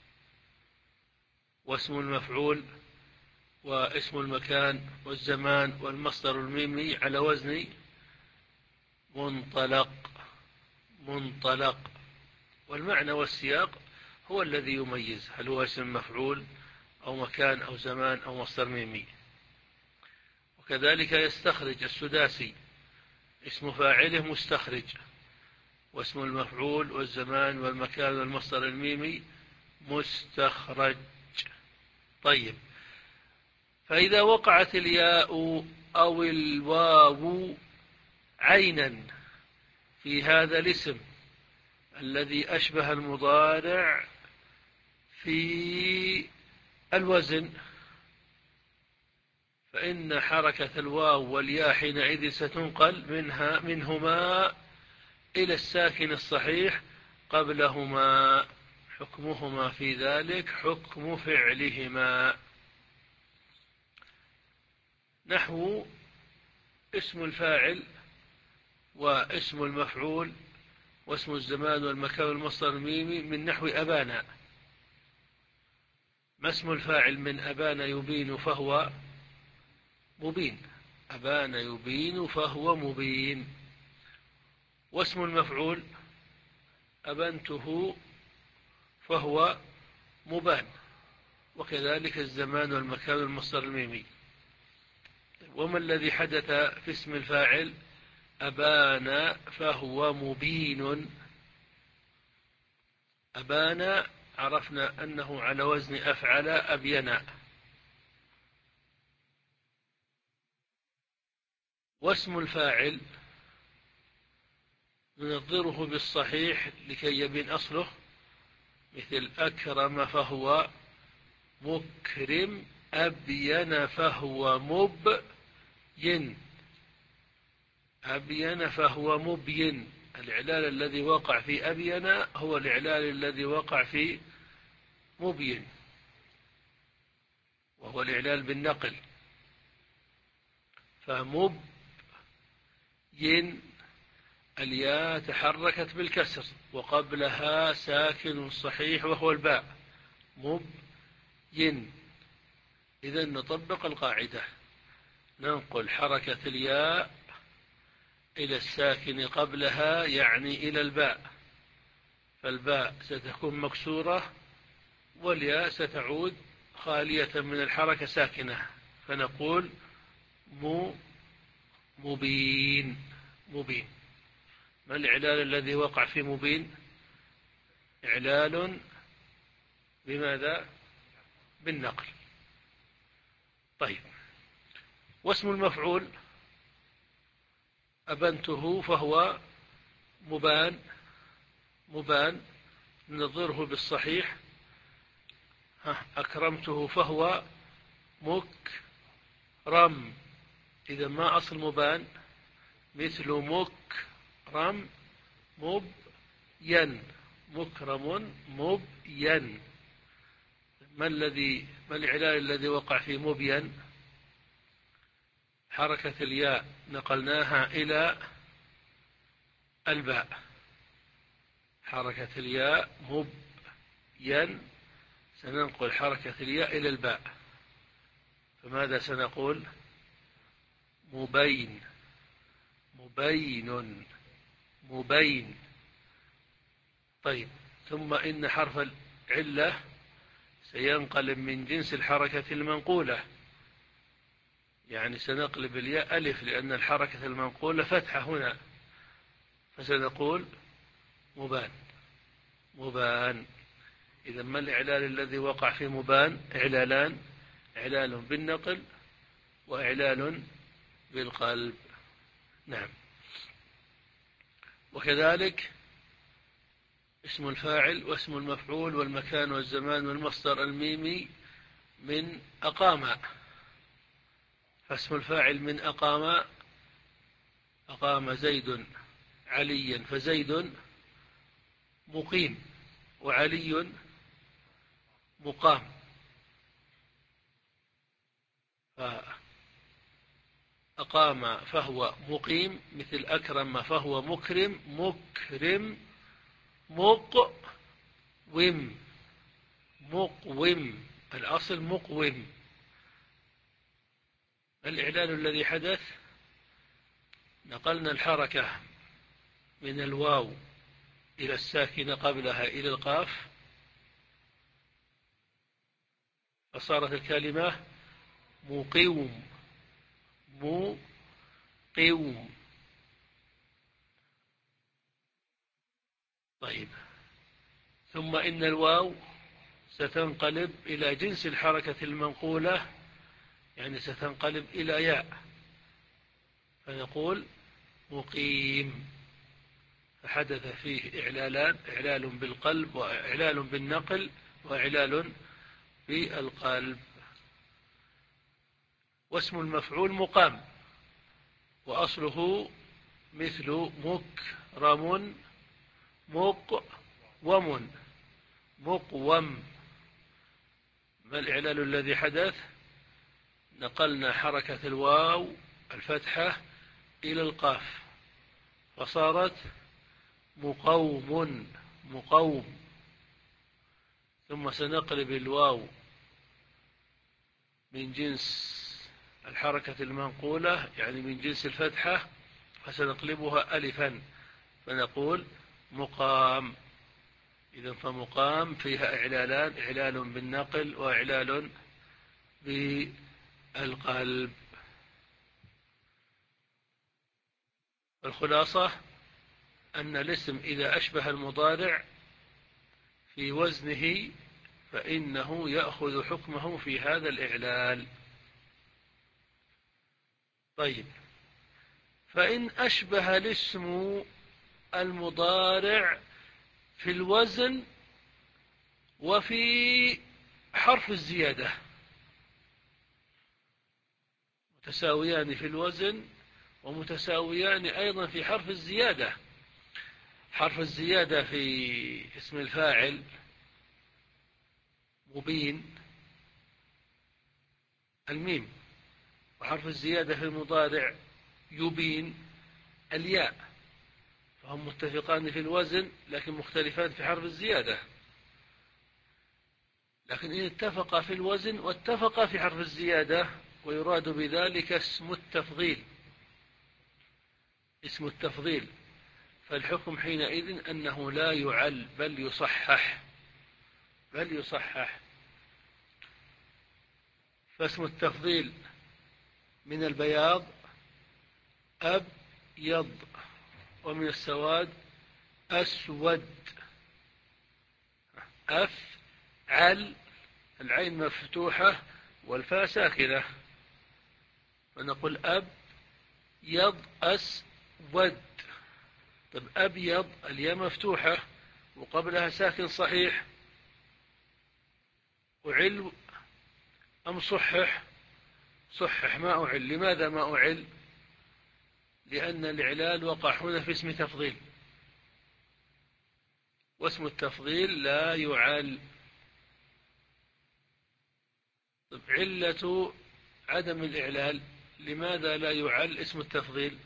واسم المفعول واسم المكان والزمان والمصدر الميمي على وزن منطلق، منطلق. والمعنى والسياق هو الذي يميز هل هو اسم مفعول أو مكان أو زمان أو مصدر ميمي. وكذلك يستخرج السداسي اسم فاعله مستخرج، واسم المفعول والزمان والمكان والمصدر الميمي مستخرج. طيب، فإذا وقعت الياء أو الواو عينا في هذا الاسم الذي أشبه المضارع في الوزن، فإن حركة الواو والياء حينئذ ستنقل منها منهما إلى الساكن الصحيح قبلهما، حكمهما في ذلك حكم فعلهما. نحو اسم الفاعل واسم المفعول واسم الزمان والمكان والمصدر الميمي من نحو أبانا. ما اسم الفاعل من أبان يبين فهو مبين، أبان يبين فهو مبين. واسم المفعول أبنته فهو مبان، وكذلك الزمان والمكان والمصدر الميمي. وما الذي حدث في اسم الفاعل؟ أبان فهو مبين، أبان عرفنا أنه على وزن أفعل أبين. واسم الفاعل ننظره بالصحيح لكي يبين أصله، مثل أكرم فهو مكرم، أبين فهو مبين. أبين فهو مبين، الإعلال الذي وقع في أبين هو الإعلال الذي وقع في مبين، وهو الإعلال بالنقل. فمبين الياء تحركت بالكسر وقبلها ساكن صحيح وهو الباء، مبين. إذن نطبق القاعدة، ننقل حركة الياء إلى الساكن قبلها، يعني إلى الباء، فالباء ستكون مكسورة والياء ستعود خالية من الحركة ساكنة، فنقول مبين. مبين. ما الإعلال الذي وقع في مبين؟ إعلال بماذا؟ بالنقل. طيب، واسم المفعول أبنته فهو مبان. مبان ننظره بالصحيح، أكرمته فهو مكرم. إذا ما أصل مبان؟ مثل مكرم مبين، مكرم مبين. ما الذي ما الإعلال الذي وقع في مبين؟ حركة الياء نقلناها إلى الباء، حركة الياء مبين سننقل حركة الياء إلى الباء، فماذا سنقول؟ مبين. مبين مبين. طيب، ثم إن حرف العلة سينقلب من جنس الحركة المنقولة، يعني سنقلب الياء ألف لأن الحركة المنقولة فتحة هنا، فسنقول مبان. مبان. إذا ما الإعلال الذي وقع في مبان؟ إعلالان، إعلال بالنقل وإعلال بالقلب. نعم. وكذلك اسم الفاعل واسم المفعول والمكان والزمان والمصدر الميمي من أقام. فاسم الفاعل من أقام، أقام زيد عليا، فزيد مقيم وعلي مقام. فأقام فهو مقيم، مثل أكرم فهو مكرم، مكرم مقوم. مقوم، الأصل مقوم. الإعلان الذي حدث، نقلنا الحركة من الواو إلى الساكنة قبلها إلى القاف، فصارت الكلمة مقوم. مقوم. طيب، ثم إن الواو ستنقلب إلى جنس الحركة المنقولة، يعني ستنقلب إلى ياء، فنقول مقيم. فحدث فيه إعلالان، إعلال بالقلب وإعلال بالنقل وإعلال بالقلب. واسم المفعول مقام، وأصله مثل مكرم مقوم. مقوم. ما الإعلال الذي حدث؟ نقلنا حركة الواو الفتحة إلى القاف، فصارت مقوم. مقوم. ثم سنقلب الواو من جنس الحركة المنقولة، يعني من جنس الفتحة، فسنقلبها ألفا، فنقول مقام. إذن فمقام فيها إعلالان، إعلال بالنقل وإعلال بالقلب. الخلاصة أن الاسم إذا أشبه المضارع في وزنه فإنه يأخذ حكمه في هذا الإعلال. طيب، فإن أشبه الاسم المضارع في الوزن وفي حرف الزيادة، متساويان في الوزن ومتساويان أيضا في حرف الزيادة. حرف الزيادة في اسم الفاعل مبين الميم، وحرف الزيادة في المضارع يبين الياء، فهم متفقان في الوزن لكن مختلفان في حرف الزيادة. لكن إن اتفقا في الوزن واتفقا في حرف الزيادة، ويراد بذلك اسم التفضيل، اسم التفضيل، فالحكم حينئذ أنه لا يعل بل يصحح، بل يصحح. فاسم التفضيل من البياض أبيض، ومن السواد أسود. أفعل، العين مفتوحة والفاء ساكنة، فنقول أبيض أسود. طب أبيض الياء مفتوحة وقبلها ساكن صحيح، أعل أم صحح؟ صحح، ما أعل. لماذا ما أعل؟ لأن الإعلال وقع هنا في اسم تفضيل، واسم التفضيل لا يعل. طب علة عدم الإعلال، لماذا لا يعل اسم التفضيل؟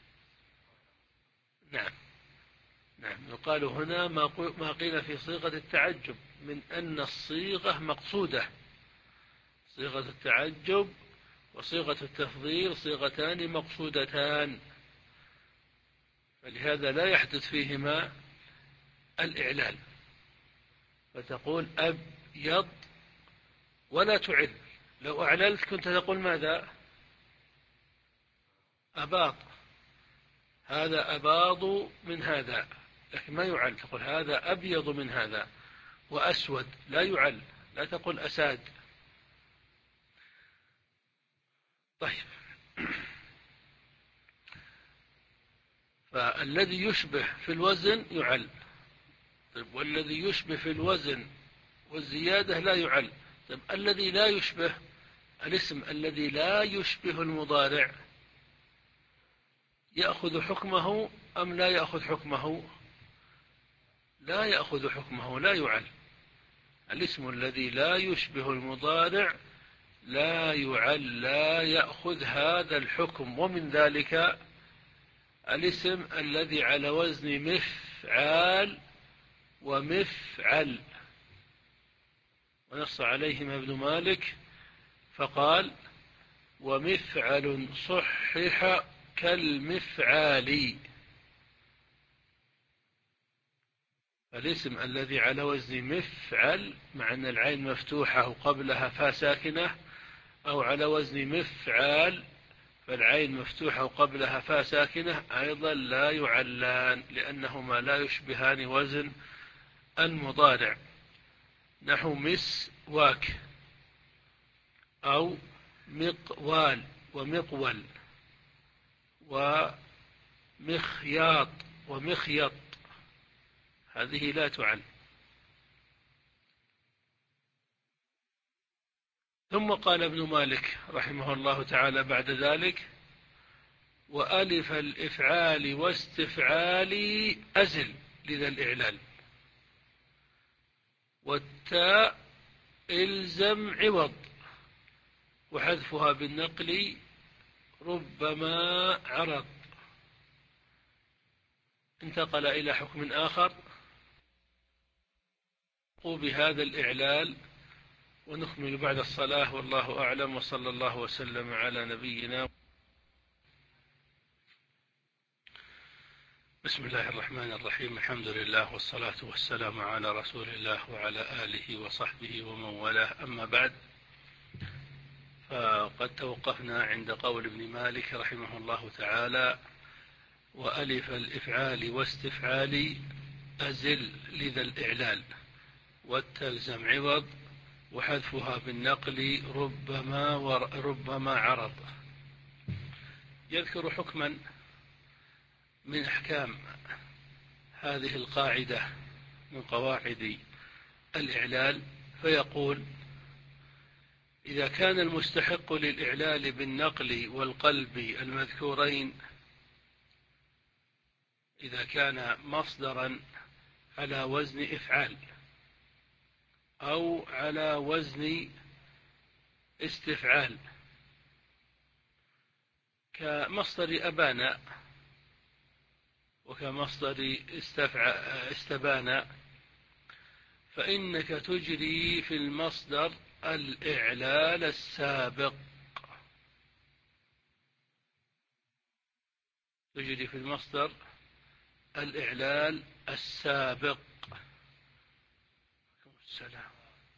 نعم نعم يقال هنا ما قيل في صيغة التعجب من أن الصيغة مقصودة. صيغة التعجب وصيغة التفضيل صيغتان مقصودتان، فلهذا لا يحدث فيهما الإعلال، فتقول أبيض ولا تعل. لو أعللت كنت تقول ماذا؟ أباض، هذا أباض من هذا، لكن ما يعل، تقول هذا أبيض من هذا. وأسود لا يعل، لا تقول أساد. طيب، فالذي يشبه في الوزن يعل. طيب، والذي يشبه في الوزن والزيادة لا يعل. طيب، الذي لا يشبه، الاسم الذي لا يشبه المضارع يأخذ حكمه أم لا يأخذ حكمه؟ لا يأخذ حكمه، لا يعل. الاسم الذي لا يشبه المضارع لا يعل، لا يأخذ هذا الحكم. ومن ذلك الاسم الذي على وزن مفعال ومفعل، ونص عليهما ابن مالك فقال ومفعل صحح كالمفعال. الاسم الذي على وزن مفعل مع أن العين مفتوحة وقبلها فاء ساكنة، أو على وزن مفعال فالعين مفتوحة وقبلها فاء ساكنة، أيضا لا يعلان لأنهما لا يشبهان وزن المضارع. نحو مسواك أو مقوال ومقول ومخياط ومخيط، هذه لا تعل. ثم قال ابن مالك رحمه الله تعالى بعد ذلك وألف الإفعال واستفعال أزل لذا الإعلال، والتاء إلزم عوض، وحذفها بالنقل ربما عرض. انتقل إلى حكم آخر بهذا الإعلال، ونكمل بعد الصلاة، والله أعلم، وصلى الله وسلم على نبينا. بسم الله الرحمن الرحيم، الحمد لله والصلاة والسلام على رسول الله وعلى آله وصحبه ومن والاه، أما بعد. فقد توقفنا عند قول ابن مالك رحمه الله تعالى وألف الإفعال واستفعال أزل لذا الإعلال. وتلزم عوض، وحذفها بالنقل ربما وربما عرض. يذكر حكما من أحكام هذه القاعدة من قواعد الإعلال، فيقول: إذا كان المستحق للإعلال بالنقل والقلب المذكورين، إذا كان مصدرا على وزن إفعال أو على وزن استفعال كمصدر أبانا وكمصدر استبانا، فإنك تجري في المصدر الإعلال السابق، تجري في المصدر الإعلال السابق. السلام.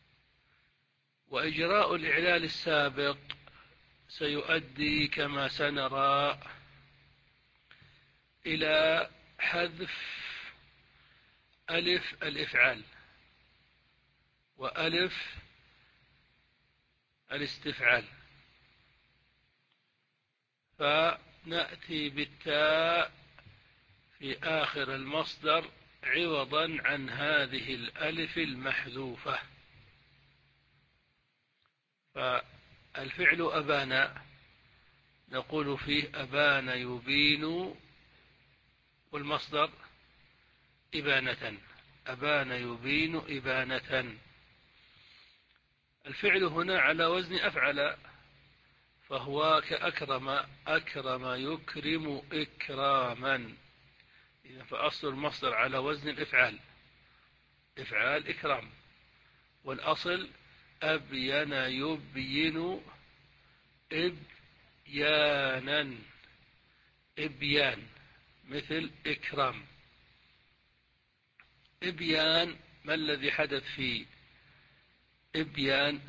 وإجراء الإعلال السابق سيؤدي كما سنرى إلى حذف ألف الإفعال وألف الاستفعال، فنأتي بالتاء في آخر المصدر عوضا عن هذه الألف المحذوفة. فالفعل أبانا نقول فيه أبان يبين، والمصدر إبانة، أبان يبين إبانة. الفعل هنا على وزن أفعل، فهو كأكرم، أكرم يكرم إكراما. فأصل المصدر على وزن الإفعال، إفعال إكرام، والأصل أبين يبين إبيانا، إبيان مثل إكرام. إبيان ما الذي حدث في إبيان؟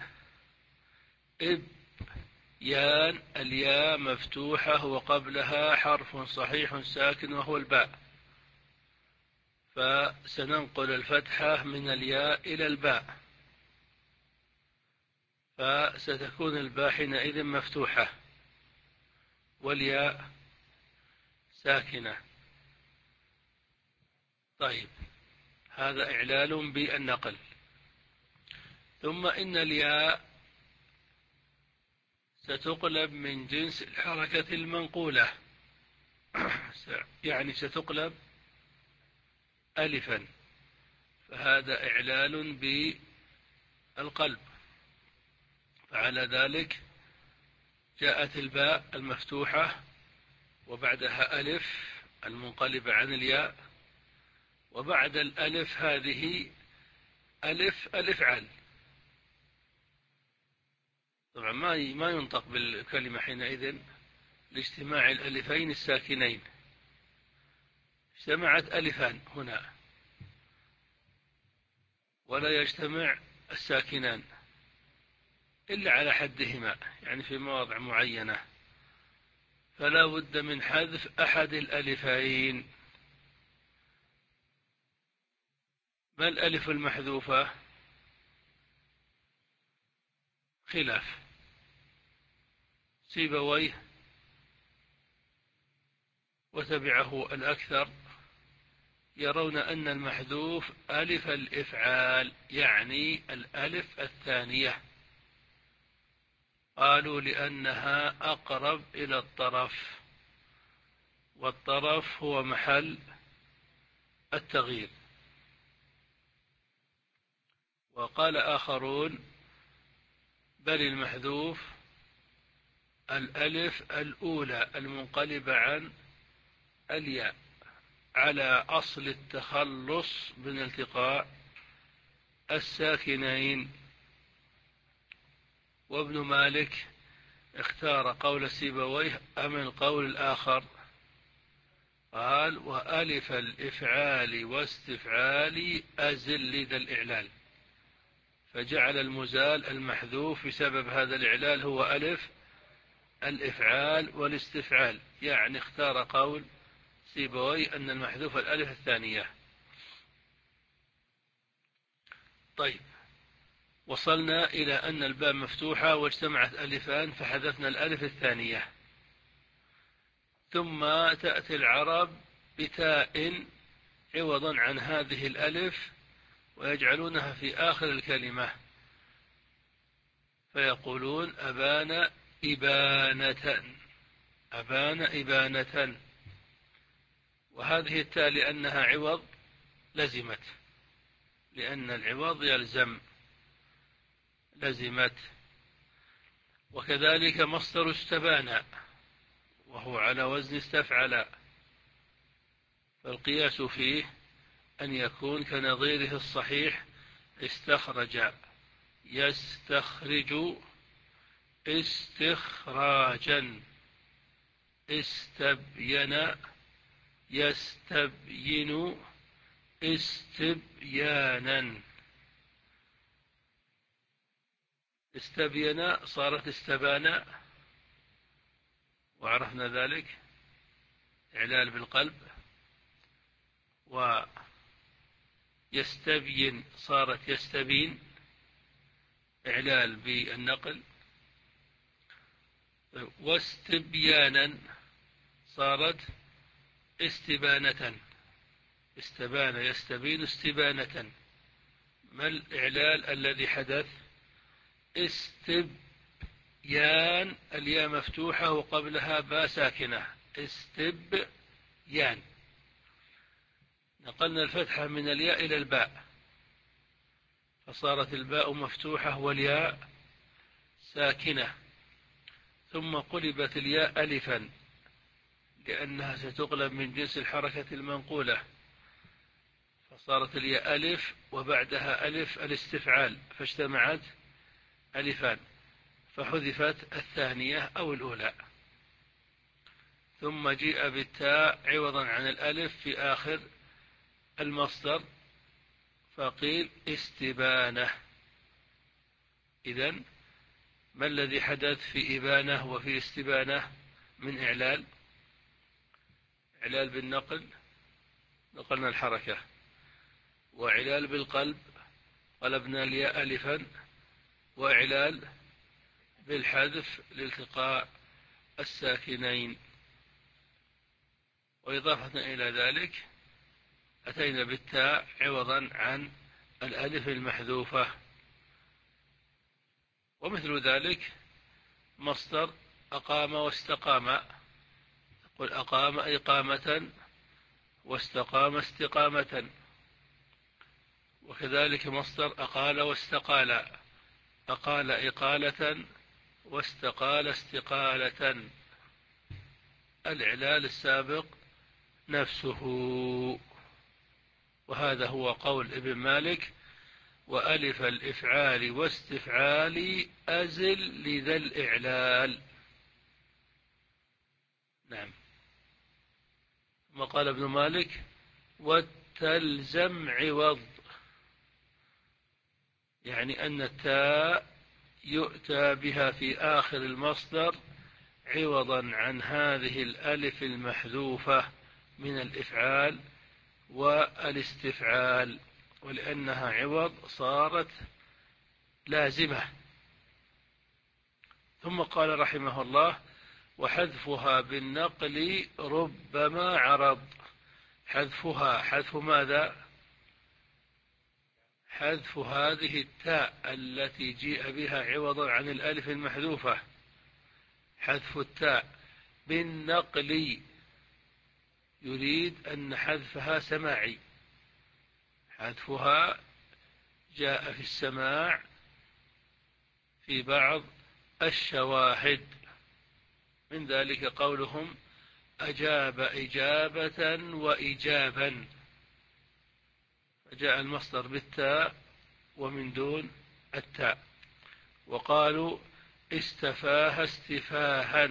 إبيان الياء مفتوحة وقبلها حرف صحيح ساكن وهو الباء، فسننقل الفتحة من الياء إلى الباء، فستكون الباء حينئذ مفتوحة والياء ساكنة. طيب، هذا إعلال بالنقل. ثم إن الياء ستقلب من جنس الحركة المنقولة، يعني ستقلب ألفا، فهذا إعلال بالقلب. فعلى ذلك جاءت الباء المفتوحة وبعدها ألف المنقلبة عن الياء، وبعد الألف هذه ألف الإفعال. طبعا ما ما ينطق بالكلمة حينئذ لاجتماع الألفين الساكنين، اجتمعت ألفان هنا ولا يجتمع الساكنان إلا على حدهما، يعني في مواضع معينة، فلا بد من حذف أحد الألفين. ما الألف المحذوفة؟ خلاف سيبويه وتبعه الأكثر، يرون أن المحذوف ألف الإفعال، يعني الألف الثانية، قالوا لأنها أقرب إلى الطرف، والطرف هو محل التغيير. وقال آخرون بل المحذوف الألف الأولى المنقلبة عن الياء على أصل التخلص من التقاء الساكنين. وابن مالك اختار قول سيبويه أم القول الآخر، قال وألف الإفعال واستفعال أزل ذا الإعلال، فجعل المزال المحذوف بسبب هذا الإعلال هو ألف الإفعال والاستفعال، يعني اختار قول سيبويه أن المحذوف الألف الثانية. طيب، وصلنا إلى أن الباء مفتوحة واجتمعت ألفان فحذفنا الألف الثانية، ثم تأتي العرب بتاء عوضا عن هذه الألف ويجعلونها في آخر الكلمة، فيقولون أبان إبانة، أبان إبانة، وهذه التاء لأنها عوض لزمت، لأن العوض يلزم لزمت. وكذلك مصدر استبان وهو على وزن استفعل، فالقياس فيه أن يكون كنظيره الصحيح استخرج يستخرج استخراجا، استبين يستبين استبيانا. استبين صارت استبانا، وعرفنا ذلك إعلال بالقلب. ويستبين صارت يستبين إعلال بالنقل. واستبيانا صارت استبانة، استبان يستبين استبانة. ما الإعلال الذي حدث؟ استبيان، الياء مفتوحة وقبلها باء ساكنة، استبيان. نقلنا الفتحة من الياء إلى الباء فصارت الباء مفتوحة والياء ساكنة، ثم قلبت الياء ألفا لأنها ستقلب من جنس الحركة المنقولة، فصارت الياء ألف وبعدها ألف الاستفعال فاجتمعت ألفان، فحذفت الثانية أو الأولى. ثم جيء بالتاء عوضا عن الألف في آخر المصدر فقيل استبانة. إذن ما الذي حدث في إبانة وفي استبانة من إعلال؟ إعلال بالنقل نقلنا الحركة، وإعلال بالقلب قلبنا الياء ألفا، وإعلال بالحذف لالتقاء الساكنين. وإضافة إلى ذلك أتينا بالتاء عوضا عن الألف المحذوفة. ومثل ذلك مصدر أقام واستقام، قل أقام إقامة واستقام استقامة. وكذلك مصدر أقال واستقال، أقال إقالة واستقال استقالة. الإعلال السابق نفسه. وهذا هو قول ابن مالك: وألف الإفعال واستفعال أزل لذا الإعلال. نعم. ثم قال ابن مالك: والتلزم عوض، يعني أن التاء يؤتى بها في آخر المصدر عوضا عن هذه الألف المحذوفة من الإفعال والاستفعال، ولأنها عوض صارت لازمة. ثم قال رحمه الله: وحذفها بالنقل ربما عرض. حذفها، حذف ماذا؟ حذف هذه التاء التي جيء بها عوضا عن الألف المحذوفة، حذف التاء بالنقل يريد أن حذفها سماعي، حذفها جاء في السماع في بعض الشواهد، من ذلك قولهم: أجاب إجابة وإجابا، فجاء المصدر بالتاء ومن دون التاء. وقالوا: استفاه استفاها،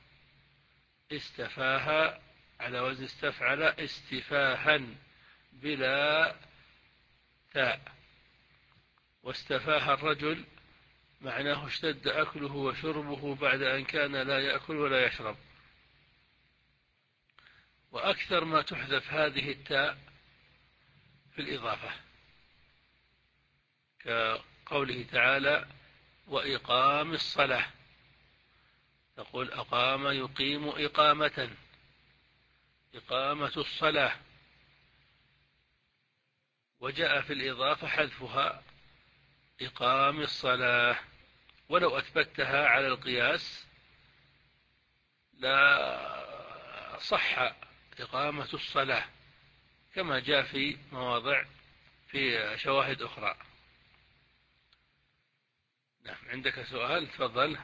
استفاها على وزن استفعل استفاها بلا تاء. واستفاه الرجل معناه اشتد أكله وشربه بعد أن كان لا يأكل ولا يشرب. وأكثر ما تحذف هذه التاء في الإضافة، كقوله تعالى وإقام الصلاة، تقول أقام يقيم إقامة، إقامة الصلاة. وجاء في الإضافة حذفها إقام الصلاة، ولو أثبتها على القياس لا صح إقامة الصلاة كما جاء في مواضع في شواهد أخرى. نعم، عندك سؤال؟ تفضل.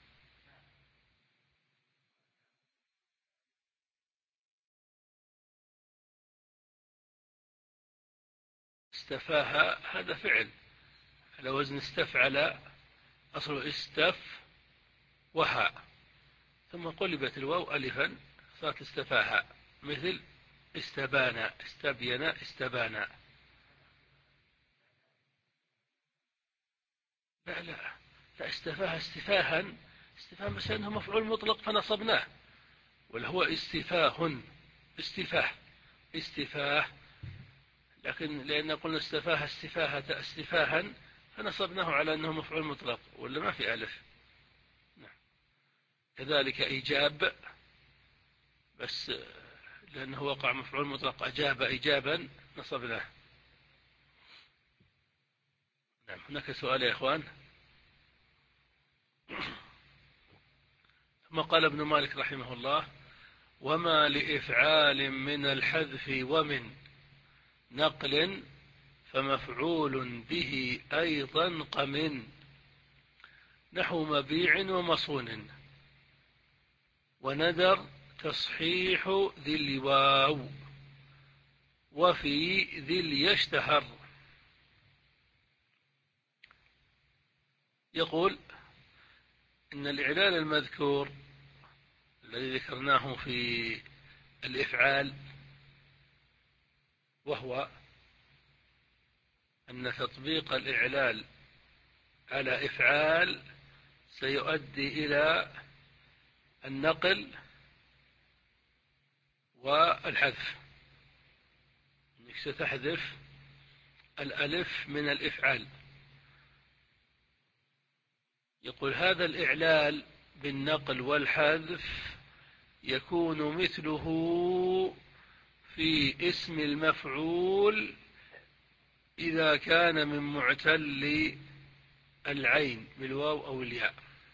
استفاها هذا فعل على وزن استفعل، أصله استف وها، ثم قلبت الواو ألفا صارت استفاها، مثل استبانا، استبينا، استبانا. لا لا لا، استفاها استفاها، استفاها بس أنه مفعول مطلق فنصبناه، ولا هو استفاه، استفاه، استفاه، لكن لأن قلنا استفاه استفاهة استفاها فنصبناه على أنه مفعول مطلق، ولا ما في ألف. نعم. كذلك إيجاب، بس لأنه وقع مفعول مطلق أجاب إجابا نصبناه. نعم. هناك سؤال يا إخوان؟ ثم قال ابن مالك رحمه الله وما لإفعال من الحذف ومن نقل فمفعول به أيضا قمن، نحو مبيع ومصون، وندر تصحيح ذي الواو، وفي ذي ليشتهر. يقول إن الإعلال المذكور الذي ذكرناه في الإفعال، وهو أن تطبيق الإعلال على إفعال سيؤدي إلى النقل والحذف، أنك ستحذف الألف من الإفعال. يقول هذا الإعلال بالنقل والحذف يكون مثله في اسم المفعول إذا كان من معتل العين بالواو أو الياء.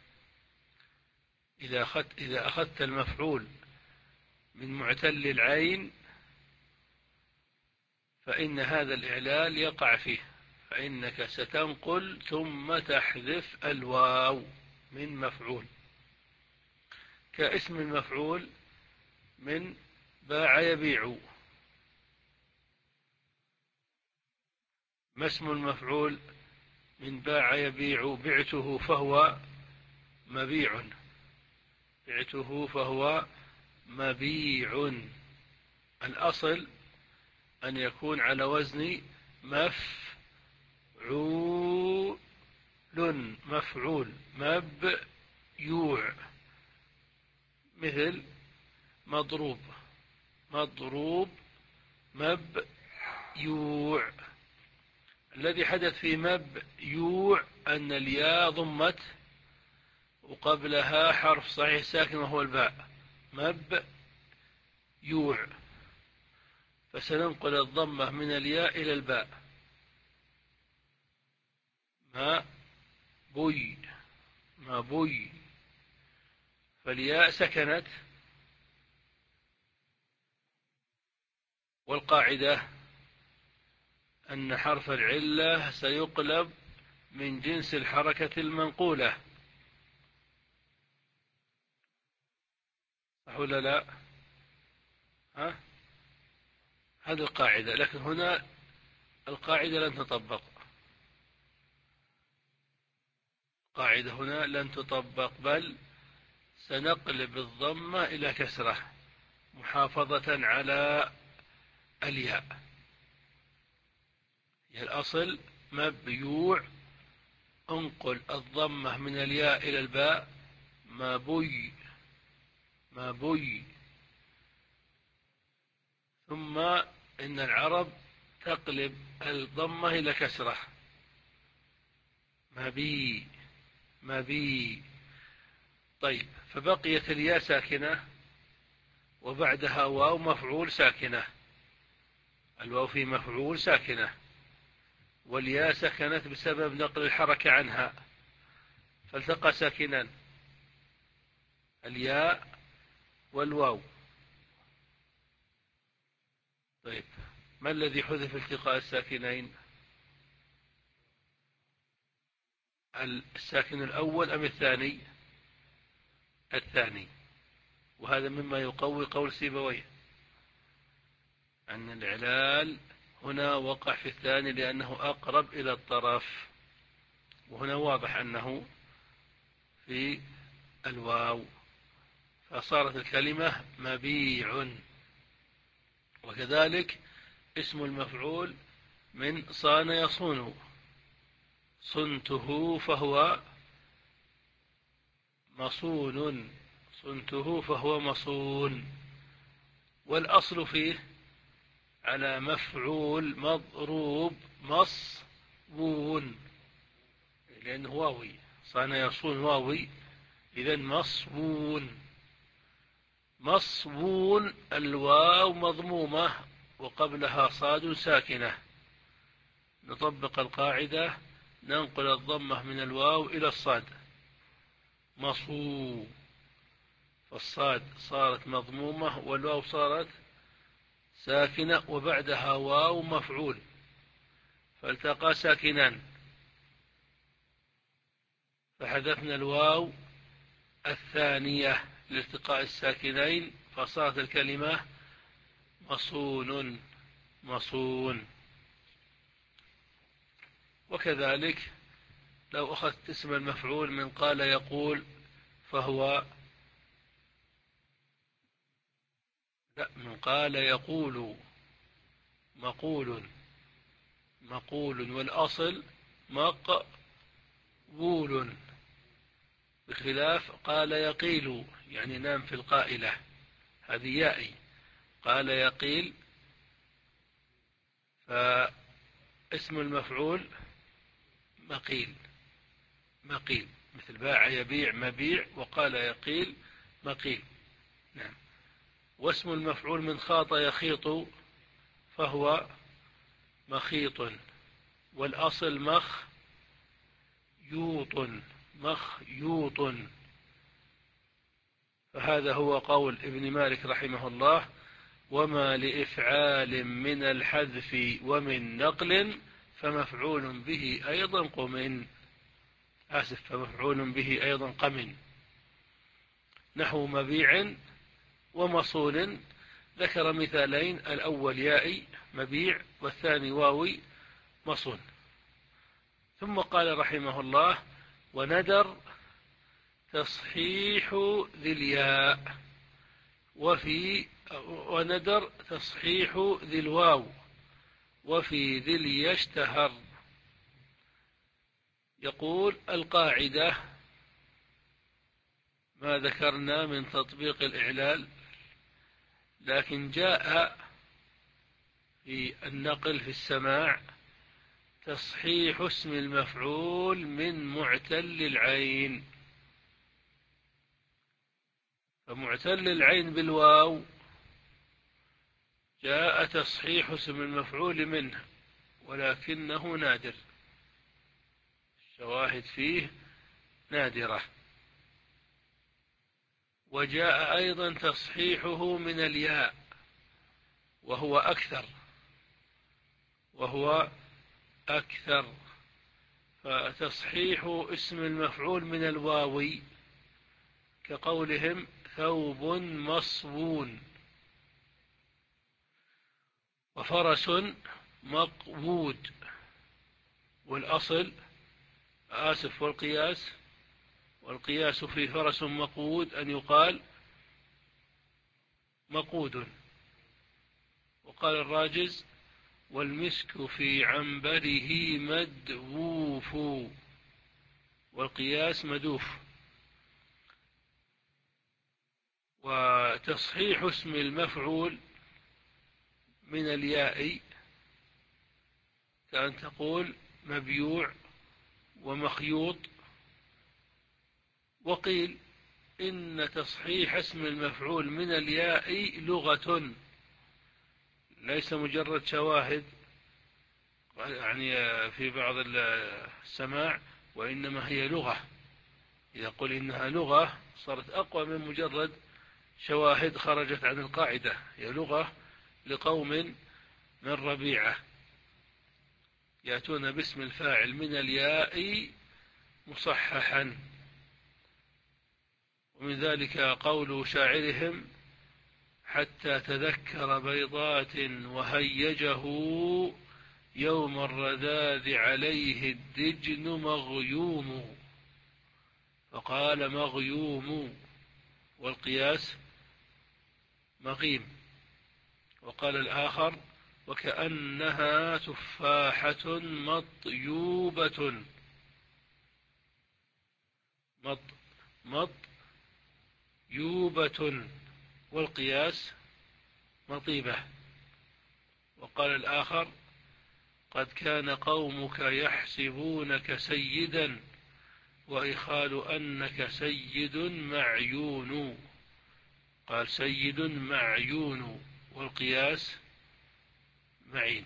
إذا أخذت, إذا أخذت المفعول من معتل العين فإن هذا الإعلال يقع فيه، فإنك ستنقل ثم تحذف الواو من مفعول، كاسم المفعول من باع يبيع. ما اسم المفعول من باع يبيع؟ بعته فهو مبيع، بعته فهو مبيع. الأصل أن يكون على وزن مفعول، مفعول مبيوع، مثل مضروب، مضروب مبيوع. الذي حدث في مبيوع أن الياء ضمت وقبلها حرف صحيح ساكن وهو الباء، مبيوع، فسننقل الضمة من الياء إلى الباء، ما بي، ما بي، فالياء سكنت. والقاعدة أن حرف العلة سيقلب من جنس الحركة المنقولة، صح ولا لا؟ ها؟ هذه القاعدة، لكن هنا القاعدة لن تطبق، القاعدة هنا لن تطبق، بل سنقلب الضمة إلى كسرة محافظة على الياء. الأصل مبيوع، انقل الضمة من الياء إلى الباء، ما بي، ما بي. ثم إن العرب تقلب الضمة إلى كسرة، ما بي ما بي. طيب، فبقيت الياء ساكنة وبعدها واو مفعول ساكنة. الواو في مفعول ساكنة، والياء سكنت بسبب نقل الحركة عنها، فالتقى ساكنان الياء والواو. طيب، ما الذي حذف التقاء الساكنين؟ الساكن الأول أم الثاني؟ الثاني. وهذا مما يقوي قول سيبويه أن الإعلال هنا وقع في الثاني لأنه أقرب إلى الطرف، وهنا واضح أنه في الواو، فصارت الكلمة مبيع. وكذلك اسم المفعول من صان يصون، صنته فهو مصون، صنته فهو مصون. والأصل فيه على مفعول مضروب مصبون، لأنه واوي، صان يصون واوي، إذن مصبون. مصبون الواو مضمومة وقبلها صاد ساكنة، نطبق القاعدة، ننقل الضمة من الواو إلى الصاد، مصو، فالصاد صارت مضمومة والواو صارت ساكنة وبعدها واو مفعول، فالتقى ساكنان، فحذفنا الواو الثانية لالتقاء الساكنين، فصارت الكلمة مصون، مصون. وكذلك لو أخذت اسم المفعول من قال يقول فهو، لا، من قال يقول مقول، مقول، والأصل مقبول، بخلاف قال يقيل، يعني نام في القائلة، هذه يائي، قال يقيل، فاسم المفعول مقيل، مقيل، مثل باع يبيع مبيع، وقال يقيل مقيل. نعم. واسم المفعول من خاط يخيط فهو مخيط، والأصل مخ يوط، مخ يوط. فهذا هو قول ابن مالك رحمه الله: وما لإفعال من الحذف ومن نقل فمفعول به أيضا قمن، آسف، فمفعول به أيضا قمن، نحو مبيع ومصون. ذكر مثالين، الأول يائي مبيع والثاني واوي مصون. ثم قال رحمه الله: وندر تصحيح ذي الياء، وفي وندر تصحيح ذي الواو، وفي ذي ليشتهر. يقول القاعدة ما ذكرنا من تطبيق الإعلال، لكن جاء في النقل في السماع تصحيح اسم المفعول من معتل العين، فمعتل العين بالواو جاء تصحيح اسم المفعول منه، ولكنه نادر، الشواهد فيه نادرة. وجاء أيضا تصحيحه من الياء وهو أكثر، وهو أكثر، فتصحيح اسم المفعول من الواوي كقولهم ثوب مصبون، وفرس مقود، والأصل آسف والقياس والقياس في فرس مقود أن يقال مقود. وقال الراجز: والمسك في عنبره مدووف، والقياس مدوف. وتصحيح اسم المفعول من الياء كأن تقول مبيوع ومخيوط. وقيل إن تصحيح اسم المفعول من الياء لغة، ليس مجرد شواهد يعني في بعض السماع، وإنما هي لغة. يقول إنها لغة صارت أقوى من مجرد شواهد خرجت عن القاعدة، هي لغة لقوم من ربيعة يأتون باسم الفاعل من الياء مصححا. ومن ذلك قول شاعرهم: حتى تذكر بيضات وهيجه يوم الرذاذ عليه الدجن مغيوم، فقال مغيوم، والقياس مغيم. وقال الآخر: وكأنها تفاحة مطيوبة، مط مطيوبة، والقياس مطيبة. وقال الآخر: قد كان قومك يحسبونك سيدا وإخال أنك سيد معيون، قال سيد معيون، والقياس معين.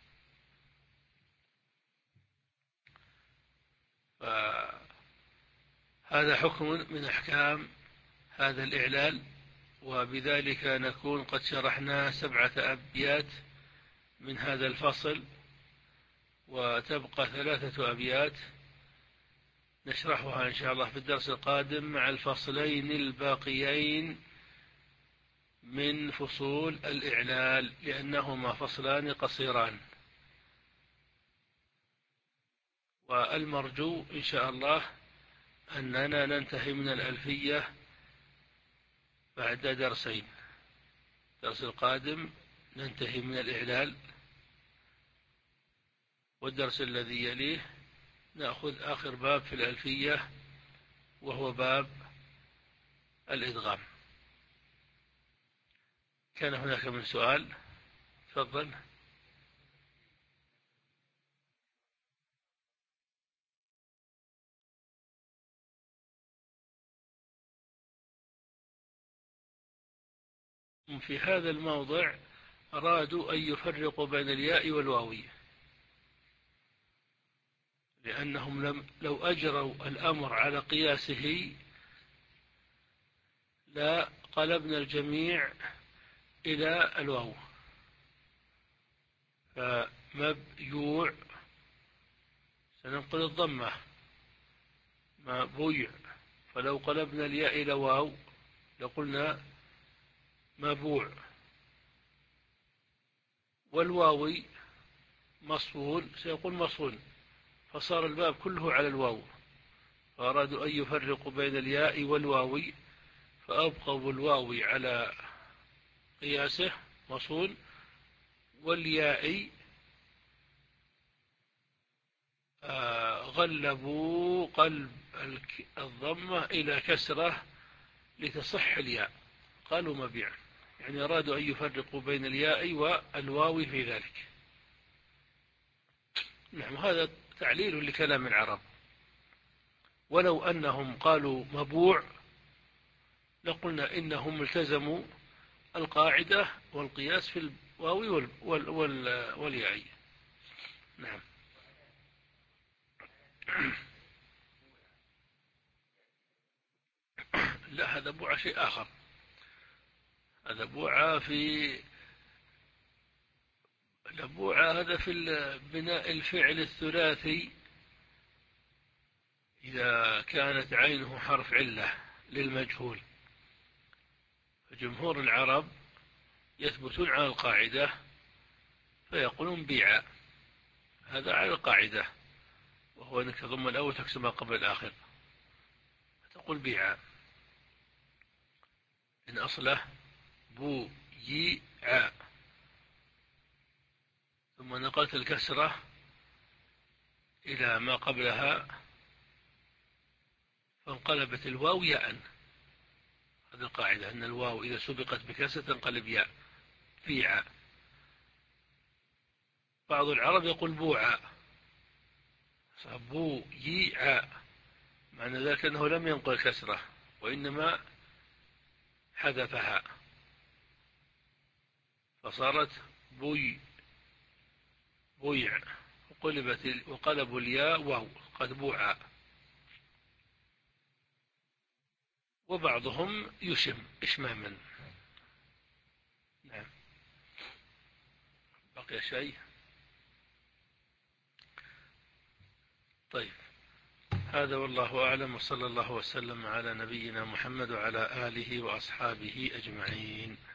فهذا حكم من أحكام هذا الإعلال، وبذلك نكون قد شرحنا سبعة أبيات من هذا الفصل، وتبقى ثلاثة أبيات نشرحها إن شاء الله في الدرس القادم مع الفصلين الباقيين من فصول الإعلال، لأنهما فصلان قصيران. والمرجو إن شاء الله أننا ننتهي من الألفية بعد درسين. الدرس القادم ننتهي من الإعلال، والدرس الذي يليه نأخذ آخر باب في الألفية وهو باب الإدغام. كان هناك من سؤال؟ تفضل. في هذا الموضع أرادوا أن يفرقوا بين الياء والواو، لأنهم لم لو أجروا الأمر على قياسه لا قلبنا الجميع إلى الواو. فمبيوع سننقل الضمة، مبويع، فلو قلبنا الياء إلى واو لقلنا مبوع. والواوي مصفول سيقول مصفول، فصار الباب كله على الواو. فأرادوا أن يفرقوا بين الياء والواوي، فأبقوا الواو على قياسه مصفول، والياء غلبوا قلب الضمة إلى كسرة لتصح الياء، قالوا مبيع، يعني أرادوا أن يفرقوا بين الياء والواو في ذلك. نعم، هذا تعليل لكلام العرب. ولو أنهم قالوا مبوع لقلنا إنهم التزموا القاعدة والقياس في الواو وال وال وال والياء. نعم. لا، هذا بوع شيء آخر. هذا بوع في البوع هذا في بناء الفعل الثلاثي إذا كانت عينه حرف علة للمجهول. فجمهور العرب يثبتون على القاعدة فيقولون بيع، هذا على القاعدة، وهو أنك تضم الأول تكسر ما قبل الآخر، تقول بيع، إن أصله بو يي عاء، ثم نقلت الكسرة إلى ما قبلها فانقلبت الواو ياء. هذه القاعدة أن الواو إذا سبقت بكسرة تنقلب ياء، بيع. بعض العرب يقول بوعا، بويع، معنى ذلك أنه لم ينقل كسرة وإنما حذفها فصارت بوي بويع، وقلبت وقلبوا الياء واو قد بوعا. وبعضهم يشم إشماما. نعم. بقي شيء؟ طيب، هذا والله أعلم، وصلى الله وسلم على نبينا محمد وعلى آله وأصحابه أجمعين.